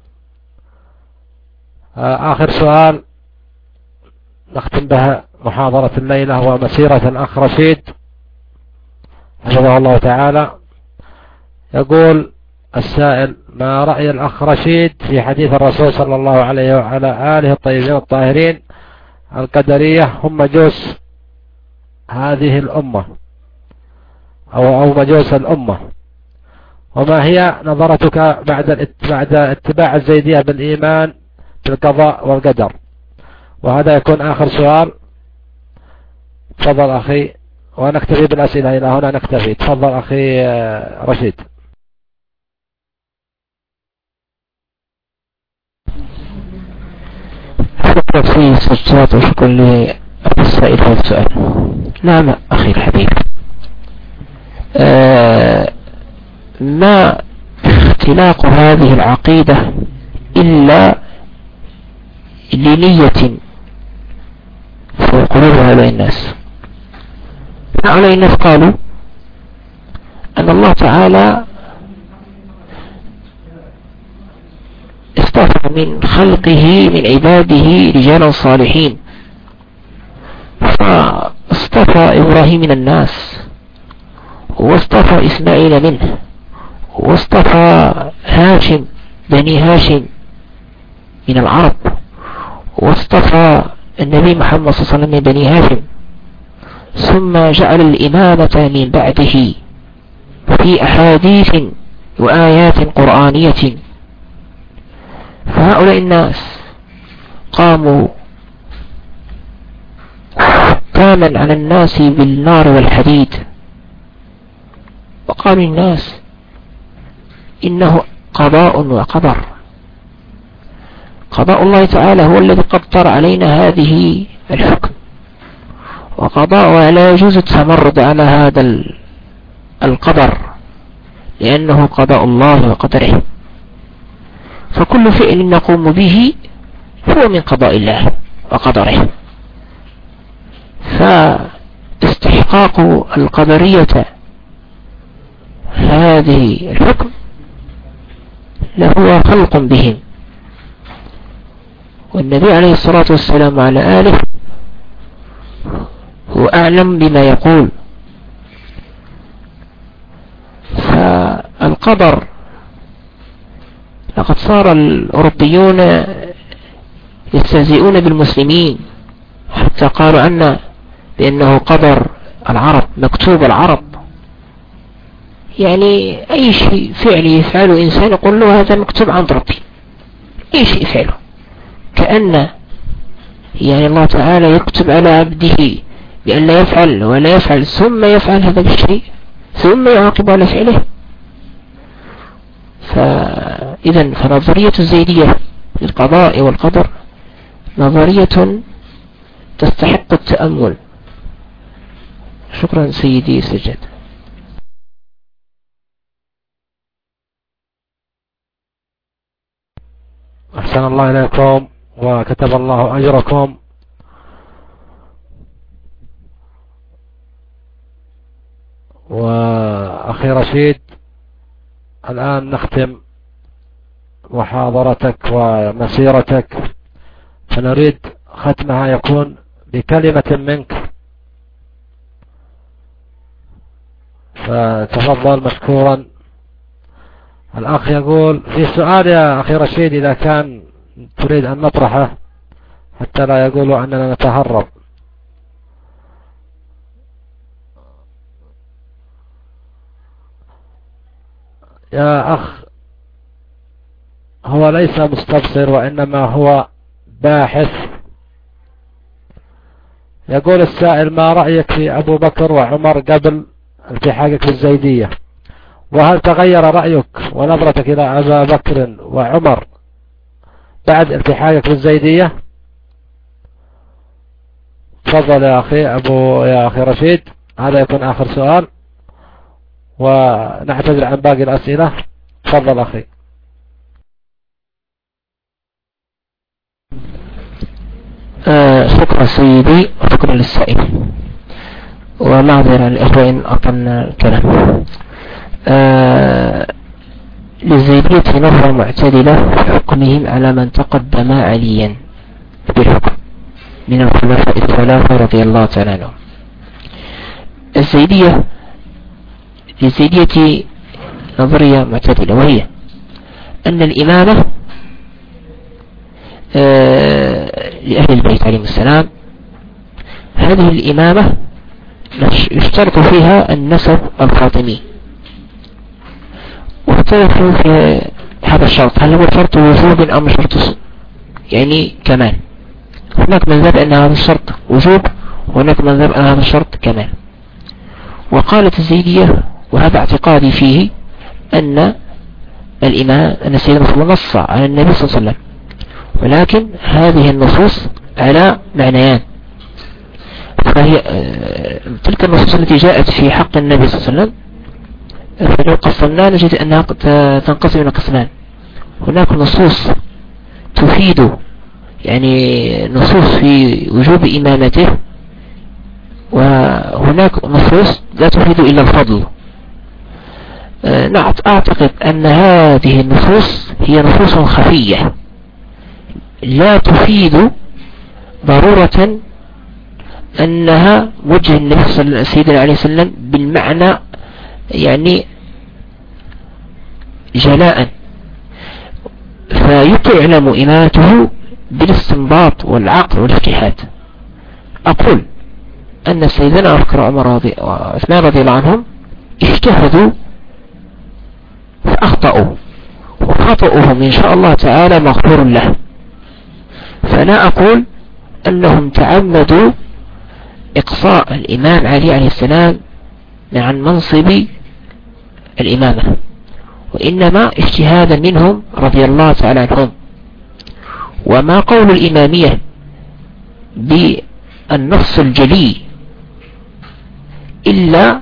آخر سؤال نختم بها محاضرة الليلة ومسيرة الأخ رشيد حفظه الله تعالى. يقول السائل: ما رأي الأخ رشيد في حديث الرسول صلى الله عليه وعلى آله الطيبين الطاهرين القدرية هم مجوس هذه الأمة أو أو مجوس الأمة؟ وما هي نظرتك بعد بعد اتباع الزيدية بالإيمان بالقضاء والقدر؟ وهذا يكون آخر سؤال. تفضل أخي، ونكتفي بالأسئلة إلى هنا نكتفي. تفضل أخي رشيد. شكرا في سجاد وشكرا للسائل هذا السؤال. نعم أخي الحبيب، آه ما اختلاق هذه العقيدة إلا لنية في قلوب هؤلاء الناس. هؤلاء الناس قالوا أن الله تعالى اصطفى من خلقه من عباده رجالا صالحين، فاصطفى إبراهيم من الناس، واصطفى إسماعيل منه، واصطفى هاشم بني هاشم من العرب، واصطفى النبي محمد صلى الله عليه وسلم من بني هاشم، ثم جعل الإمامة من بعده في أحاديث وآيات قرآنية. فهؤلاء الناس قاموا حكاما على الناس بالنار والحديد، وقالوا الناس إنه قضاء وقدر. قضاء الله تعالى هو الذي قدر علينا هذه الحكم، وقضاء لا يجوز التمرد على هذا القدر لأنه قضاء الله وقدره. فكل فعل نقوم به هو من قضاء الله وقدره. فاستحقاق القدرية هذه الحكم لهو خلق بهم، والنبي عليه الصلاة والسلام على آله هو أعلم بما يقول. فالقدر لقد صار الأوروبيون يستهزئون بالمسلمين حتى قالوا عنا بأنه قدر العرب، مكتوب العرب. يعني أي شيء فعل يفعله إنسان يقول له هذا مكتوب عند ربي، أي شيء يفعله، كأن يعني الله تعالى يكتب على عبده بأن لا يفعل ولا يفعل ثم يفعل هذا الشيء ثم يعاقب على فعله. فإذا فنظرية الزيدية للقضاء والقدر نظرية تستحق التأمل. شكرا سيدي سجد. أحسن الله إليكم وكتب الله أجركم. وأخي رشيد، الآن نختم محاضرتك ومسيرتك، فنريد ختمها يكون بكلمة منك، فتفضل مشكورا. الأخ يقول في سؤال يا أخي رشيد إذا كان تريد أن نطرحه حتى لا يقولوا أننا نتهرب. يا أخ، هو ليس مستبصر وإنما هو باحث. يقول السائل: ما رأيك في أبو بكر وعمر قبل التحاقك بالزيدية؟ وهل تغير رأيك ونظرتك إلى أبا بكر وعمر بعد التحاقك بالزيدية؟ تفضل يا أخي أبو يا أخي رشيد، هذا يكون آخر سؤال ونعتذر عن باقي الأسئلة. تفضل أخي. آه شكرا سيدي وشكرا للسائل، ومعذرة الإخوة إن أطلنا الكلام. آه للزيدية نظرة معتدلة في حكمهم على من تقدم عليا بالحكم من الخلفاء الثلاثة رضي الله تعالى عنهم. الزيدية للزيدية نظرية معتدلة، وهي أن الإمامة آه لأهل البيت عليهم السلام، هذه الإمامة يشترط فيها النسب الفاطمي. واختلفوا في هذا الشرط، هل هو شرط وجوب أم شرط يعني كمال. هناك من ذهب أن هذا الشرط وجوب، وهناك من ذهب أن هذا الشرط كمال. وقالت الزيدية، وهذا اعتقادي فيه، أن الإمام أن سيدنا صلى الله نص على النبي صلى الله عليه وسلم، ولكن هذه النصوص على معنيان. فهي تلك النصوص التي جاءت في حق النبي صلى الله عليه وسلم فلو قسمنا نجد أنها تنقسم إلى قسمان. هناك نصوص تفيد يعني نصوص في وجوب إمامته، وهناك نصوص لا تفيد إلا الفضل. أعتقد أن هذه النصوص هي نصوص خفية لا تفيد ضرورة أنها وجه النبي صلى الله عليه وسلم بالمعنى يعني جلاء، فيعلم إمامته بالاستنباط والعقل والاجتهاد. أقول أن سيدنا أبو بكر وعمر وعثمان رضي الله عنهم اجتهدوا فأخطأوا، وخطأهم إن شاء الله تعالى مغفور له. فلا أقول أنهم تعمدوا إقصاء الإمام علي عليه السلام عن منصب الإمامة، وإنما اجتهادا منهم رضي الله تعالى عنهم. وما قول الإمامية بالنص الجلي إلا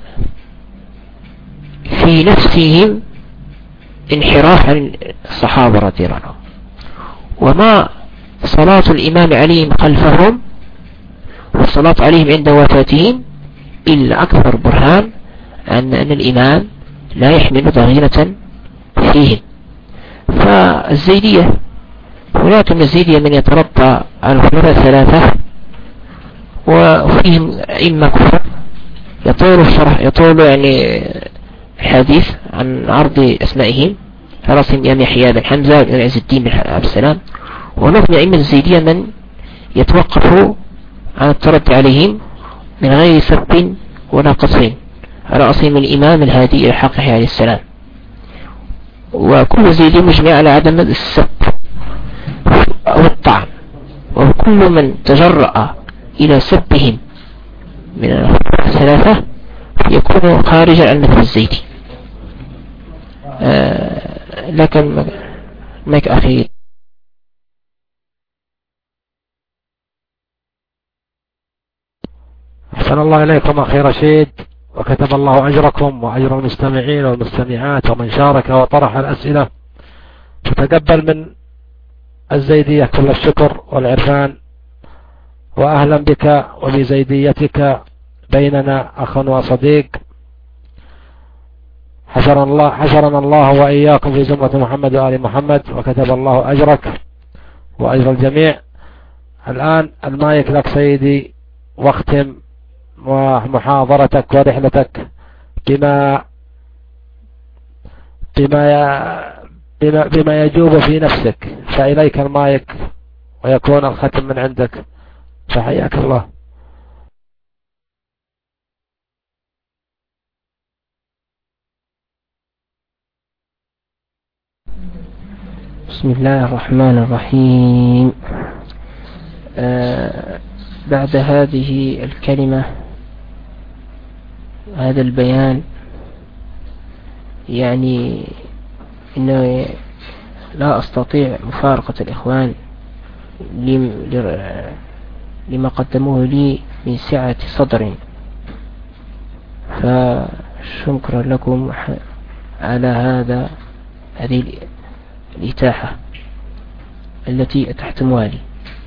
في نفسهم انحراف عن الصحابة رضي الله عنهم، وما صلاة الإمام عليهم خلفهم والصلاة عليهم عند وفاتهم إلا أكثر برهان أن, أن الإمام لا يحمل ضغينة فيهم. فالزيدية، هناك من الزيدية من يتربى على الخلفاء الثلاثة وفيهم أئمة كفر يطول الشرح يطول يعني حديث عن عرض أسمائهم راسم يا يحيى بن حمزة بن عز الدين بن عبد السلام. وهناك من أئمة الزيدية من يتوقفوا عن التردي عليهم من غير سب ولا قصف على أصيم الإمام الهادي إلى حق يحيى عليه السلام. وكل زيدي مجمع على عدم السب أو الطعن، وكل من تجرأ إلى سبهم من الثلاثة يكون خارجا عن المذهب الزيدي. آه لكن ماك أخي أحسن الله إليكم أخي رشيد، وكتب الله أجركم وأجر المستمعين والمستمعات ومن شارك وطرح الأسئلة. تتقبل من الزيدية كل الشكر والعرفان، وأهلا بك وبزيديتك بيننا أخ وصديق. حشرنا الله, حشرنا الله وإياكم في زمرة محمد وآل محمد، وكتب الله أجرك وأجر الجميع. الآن المايك لك سيدي، واختم ومحاضرتك ورحلتك بما بما بما, بما يجوب في نفسك، فإليك المايك ويكون الختم من عندك، فحياك الله. بسم الله الرحمن الرحيم. آه بعد هذه الكلمة، هذا البيان، يعني إنه لا أستطيع مفارقة الإخوان لما قدموه لي من سعة صدر، فشكرا لكم على هذا هذه الإتاحة التي أتحتموها لي.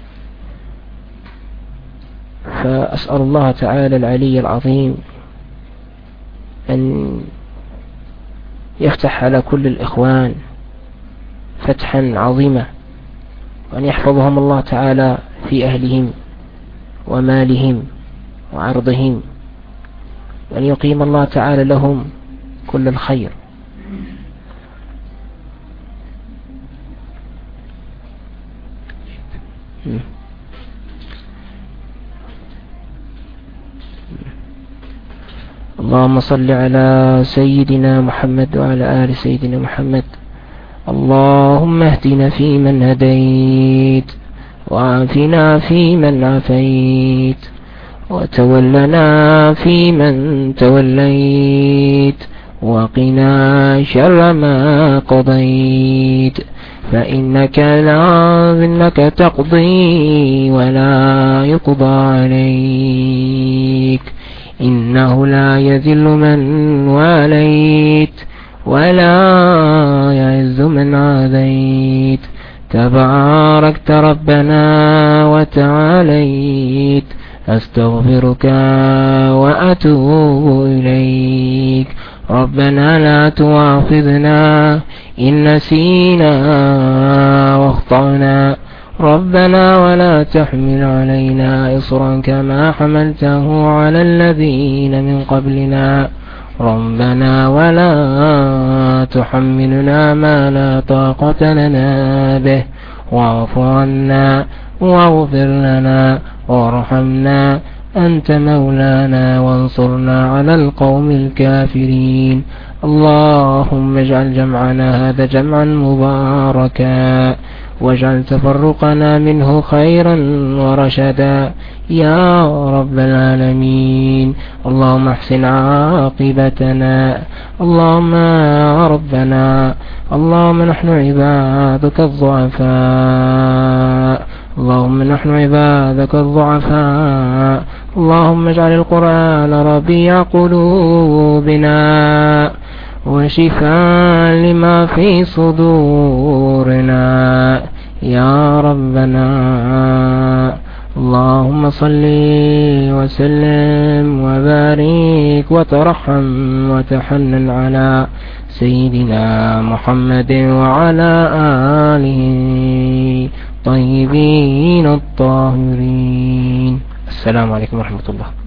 فأسأل الله تعالى العلي العظيم أن يفتح على كل الإخوان فتحا عظيما، وأن يحفظهم الله تعالى في أهلهم ومالهم وعرضهم، وأن يقيم الله تعالى لهم كل الخير. اللهم صل على سيدنا محمد وعلى آل سيدنا محمد. اللهم اهدنا فيمن هديت، وعافنا فيمن عافيت، وتولنا فيمن توليت، وقنا شر ما قضيت، فإنك لا إنك تقضي ولا يقضى عليك، إنه لا يذل من واليت ولا يعز من عاديت، تباركت ربنا وتعاليت، أستغفرك وأتوب إليك. ربنا لا تؤاخذنا إن نسينا واخطأنا، ربنا ولا تحمل علينا إصرا كما حملته على الذين من قبلنا، ربنا ولا تحملنا ما لا طاقة لنا به، واعف عنا واغفر لنا وارحمنا، أنت مولانا وانصرنا على القوم الكافرين. اللهم اجعل جمعنا هذا جمعا مباركا، واجعل تفرقنا منه خيرا ورشدا يا رب العالمين. اللهم احسن عاقبتنا، اللهم يا ربنا، اللهم نحن عبادك الضعفاء، اللهم نحن عبادك الضعفاء، اللهم اجعل القرآن ربيع قلوبنا وشفاء لما في صدورنا يا ربنا. اللهم صل وسلم وبارك وترحم وتحنن على سيدنا محمد وعلى آله الطيبين الطاهرين. السلام عليكم ورحمة الله.